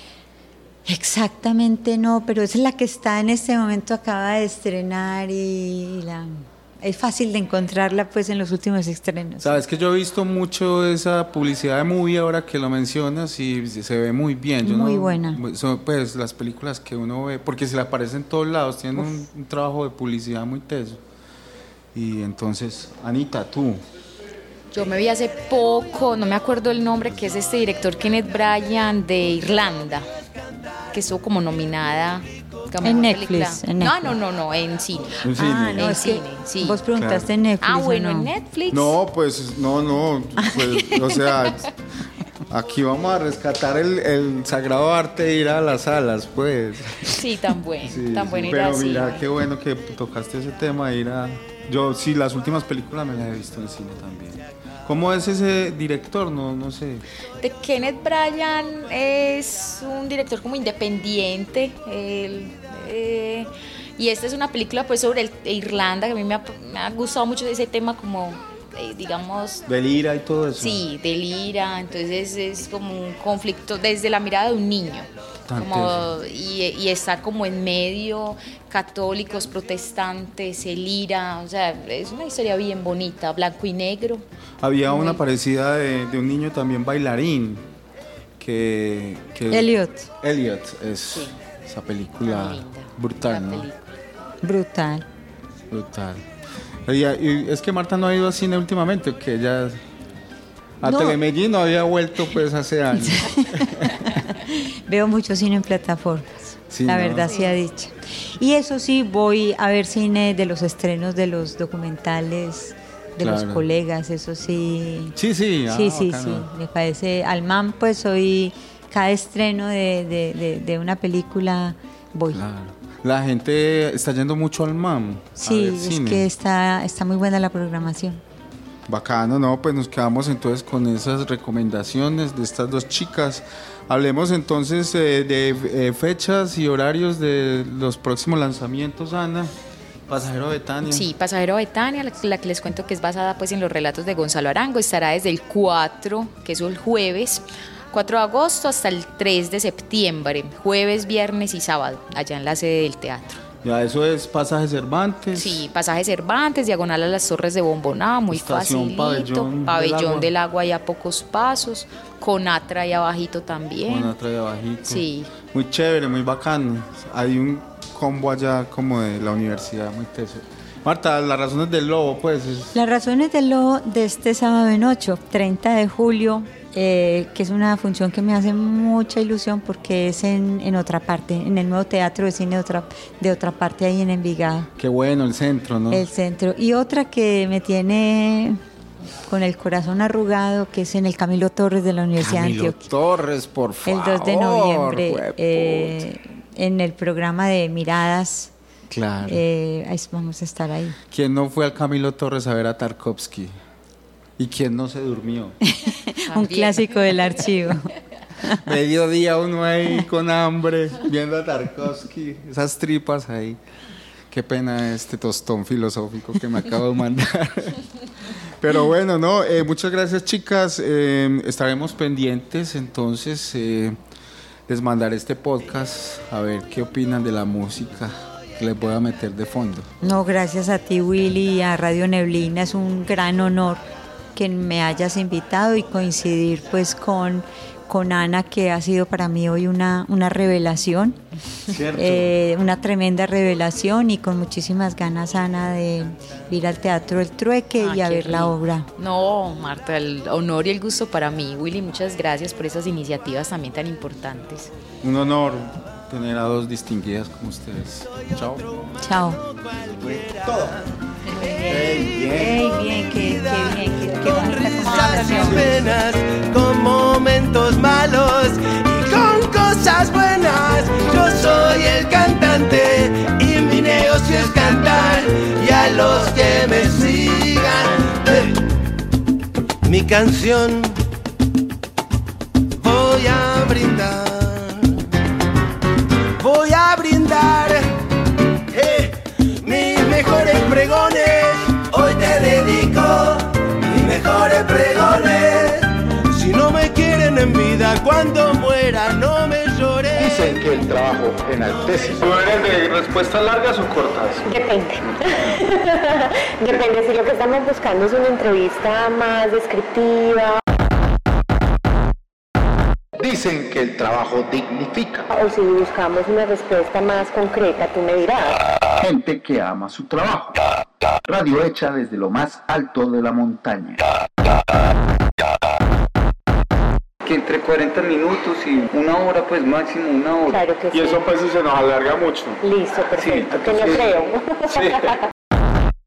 Exactamente no, pero esa es la que está en este momento, acaba de estrenar y la, es fácil de encontrarla pues en los últimos estrenos. Sabes que yo he visto mucho esa publicidad de Movie ahora que lo mencionas y se ve muy bien. Yo Muy no- buena. Son pues las películas que uno ve, porque se le aparecen en todos lados, tienen un, un trabajo de publicidad muy teso. Y entonces, Anita, tú, Yo me vi hace poco, no me acuerdo el nombre, que es este director Kenneth Bryan de Irlanda. que estuvo como nominada. Como En película. Netflix, en No, Netflix. no, no, no, en cine. En cine. Ah, no, En es que cine, sí. vos preguntaste Claro. en Netflix. Ah, ¿o bueno, no? en Netflix. No, pues no, no, pues, o sea, aquí vamos a rescatar el, el sagrado arte de ir a las salas, pues. Sí, tan bueno, Sí, tan sí, bueno ir pero así. mira, qué bueno que tocaste ese tema, ir a... Yo sí, las últimas películas me las he visto en cine también. ¿Cómo es ese director? No, no sé. De Kenneth Branagh es un director como independiente. Él, eh, y esta es una película pues sobre el, Irlanda, que a mí me ha, me ha gustado mucho ese tema como, eh, digamos... Del ira y todo eso. Sí, del ira, entonces es como un conflicto desde la mirada de un niño. Tan Como, y, y estar como en medio, católicos, protestantes, el ira, o sea, es una historia bien bonita, blanco y negro. Había Muy- una parecida de, de un niño también bailarín, que... que Elliot. Elliot, es Sí. esa película Muy linda, brutal, la ¿no? película. Brutal. Brutal. Y, y es que Marta no ha ido al cine últimamente, que ella... A No. Telemedellín no había vuelto pues hace años. Veo mucho cine en plataformas, Sí, la ¿no? verdad sea dicha. Y eso sí, voy a ver cine de los estrenos de los documentales de Claro. los colegas, eso sí. Sí, sí. ah, sí, sí, bacano. sí, me parece. Al man, pues hoy cada estreno de, de, de, de una película voy. Claro. La gente está yendo mucho al M A M. a Sí, ver es cine. que está, está muy buena la programación. Bacano, ¿no? Pues nos quedamos entonces con esas recomendaciones de estas dos chicas. Hablemos entonces eh, de eh, fechas y horarios de los próximos lanzamientos, Ana. Pasajero Betania. Sí, Pasajero Betania, la, la que les cuento que es basada pues en los relatos de Gonzalo Arango, estará desde el cuatro, que es el jueves, cuatro de agosto hasta el tres de septiembre, jueves, viernes y sábado, allá en la sede del teatro. Ya, eso es Pasaje Cervantes. Sí, Pasaje Cervantes, diagonal a las Torres de Bomboná, muy Estación facilito, Pabellón del Pabellón Agua. del Agua y a pocos pasos, Conatra y abajito también. Con otra de abajito. Sí. Muy chévere, muy bacano. Hay un combo allá como de la universidad, muy teso. Marta, las razones del lobo, pues. es- Las razones del lobo de este sábado en ocho, treinta de julio, eh, que es una función que me hace mucha ilusión porque es en, en otra parte, en el nuevo teatro de cine de otra, de otra parte ahí en Envigado, Qué bueno, el centro, ¿no? el centro. Y otra que me tiene con el corazón arrugado, que es en el Camilo Torres de la Universidad Camilo de Antioquia. Torres, por El favor. dos de noviembre, jueputa. eh, en el programa de Miradas, Claro. eh, ahí vamos a estar ahí. ¿Quién no fue al Camilo Torres a ver a Tarkovsky? ¿Y quién no se durmió? Un También. clásico del archivo. Mediodía uno ahí con hambre, viendo a Tarkovsky, esas tripas ahí. Qué pena este tostón filosófico que me acabo de mandar. Pero bueno, no, eh, muchas gracias chicas. Eh, estaremos pendientes, entonces eh, les mandaré este podcast a ver qué opinan de la música que les voy a meter de fondo. No, gracias a ti, Willy, y a Radio Neblina. Es un gran honor que me hayas invitado y coincidir pues con, con Ana, que ha sido para mí hoy una, una revelación, Cierto. eh, una tremenda revelación, y con muchísimas ganas, Ana, de ir al Teatro El Trueque Ah, y a qué ver la rico. obra. No, Marta, el honor y el gusto para mí. Willy, muchas gracias por esas iniciativas también tan importantes. Un honor tener a dos distinguidas como ustedes. Chao. Chao. Ey, bien. Ey, bien, qué, qué bien, qué, qué bonita Risas y conversación. penas, con momentos malos y con cosas buenas. Yo soy el cantante y mi negocio es cantar, y a los que me sigan eh, mi canción voy a brindar, voy a brindar eh, mis mejores pregones. Hoy te dedico mis mejores pregones. Si no me quieren en vida, cuando muera no me llores. Dicen que el trabajo enaltece. ¿Tú eres de respuestas largas o cortas? Depende. Depende si lo que estamos buscando es una entrevista más descriptiva Dicen que el trabajo dignifica. o si buscamos una respuesta más concreta, tú me dirás. Gente que ama su trabajo. Radio hecha desde lo más alto de la montaña. que entre cuarenta minutos y una hora, pues máximo una hora. Claro que Y sí. eso pues si se nos alarga mucho. Listo, perfecto, Sí, que no sí. creo. Sí.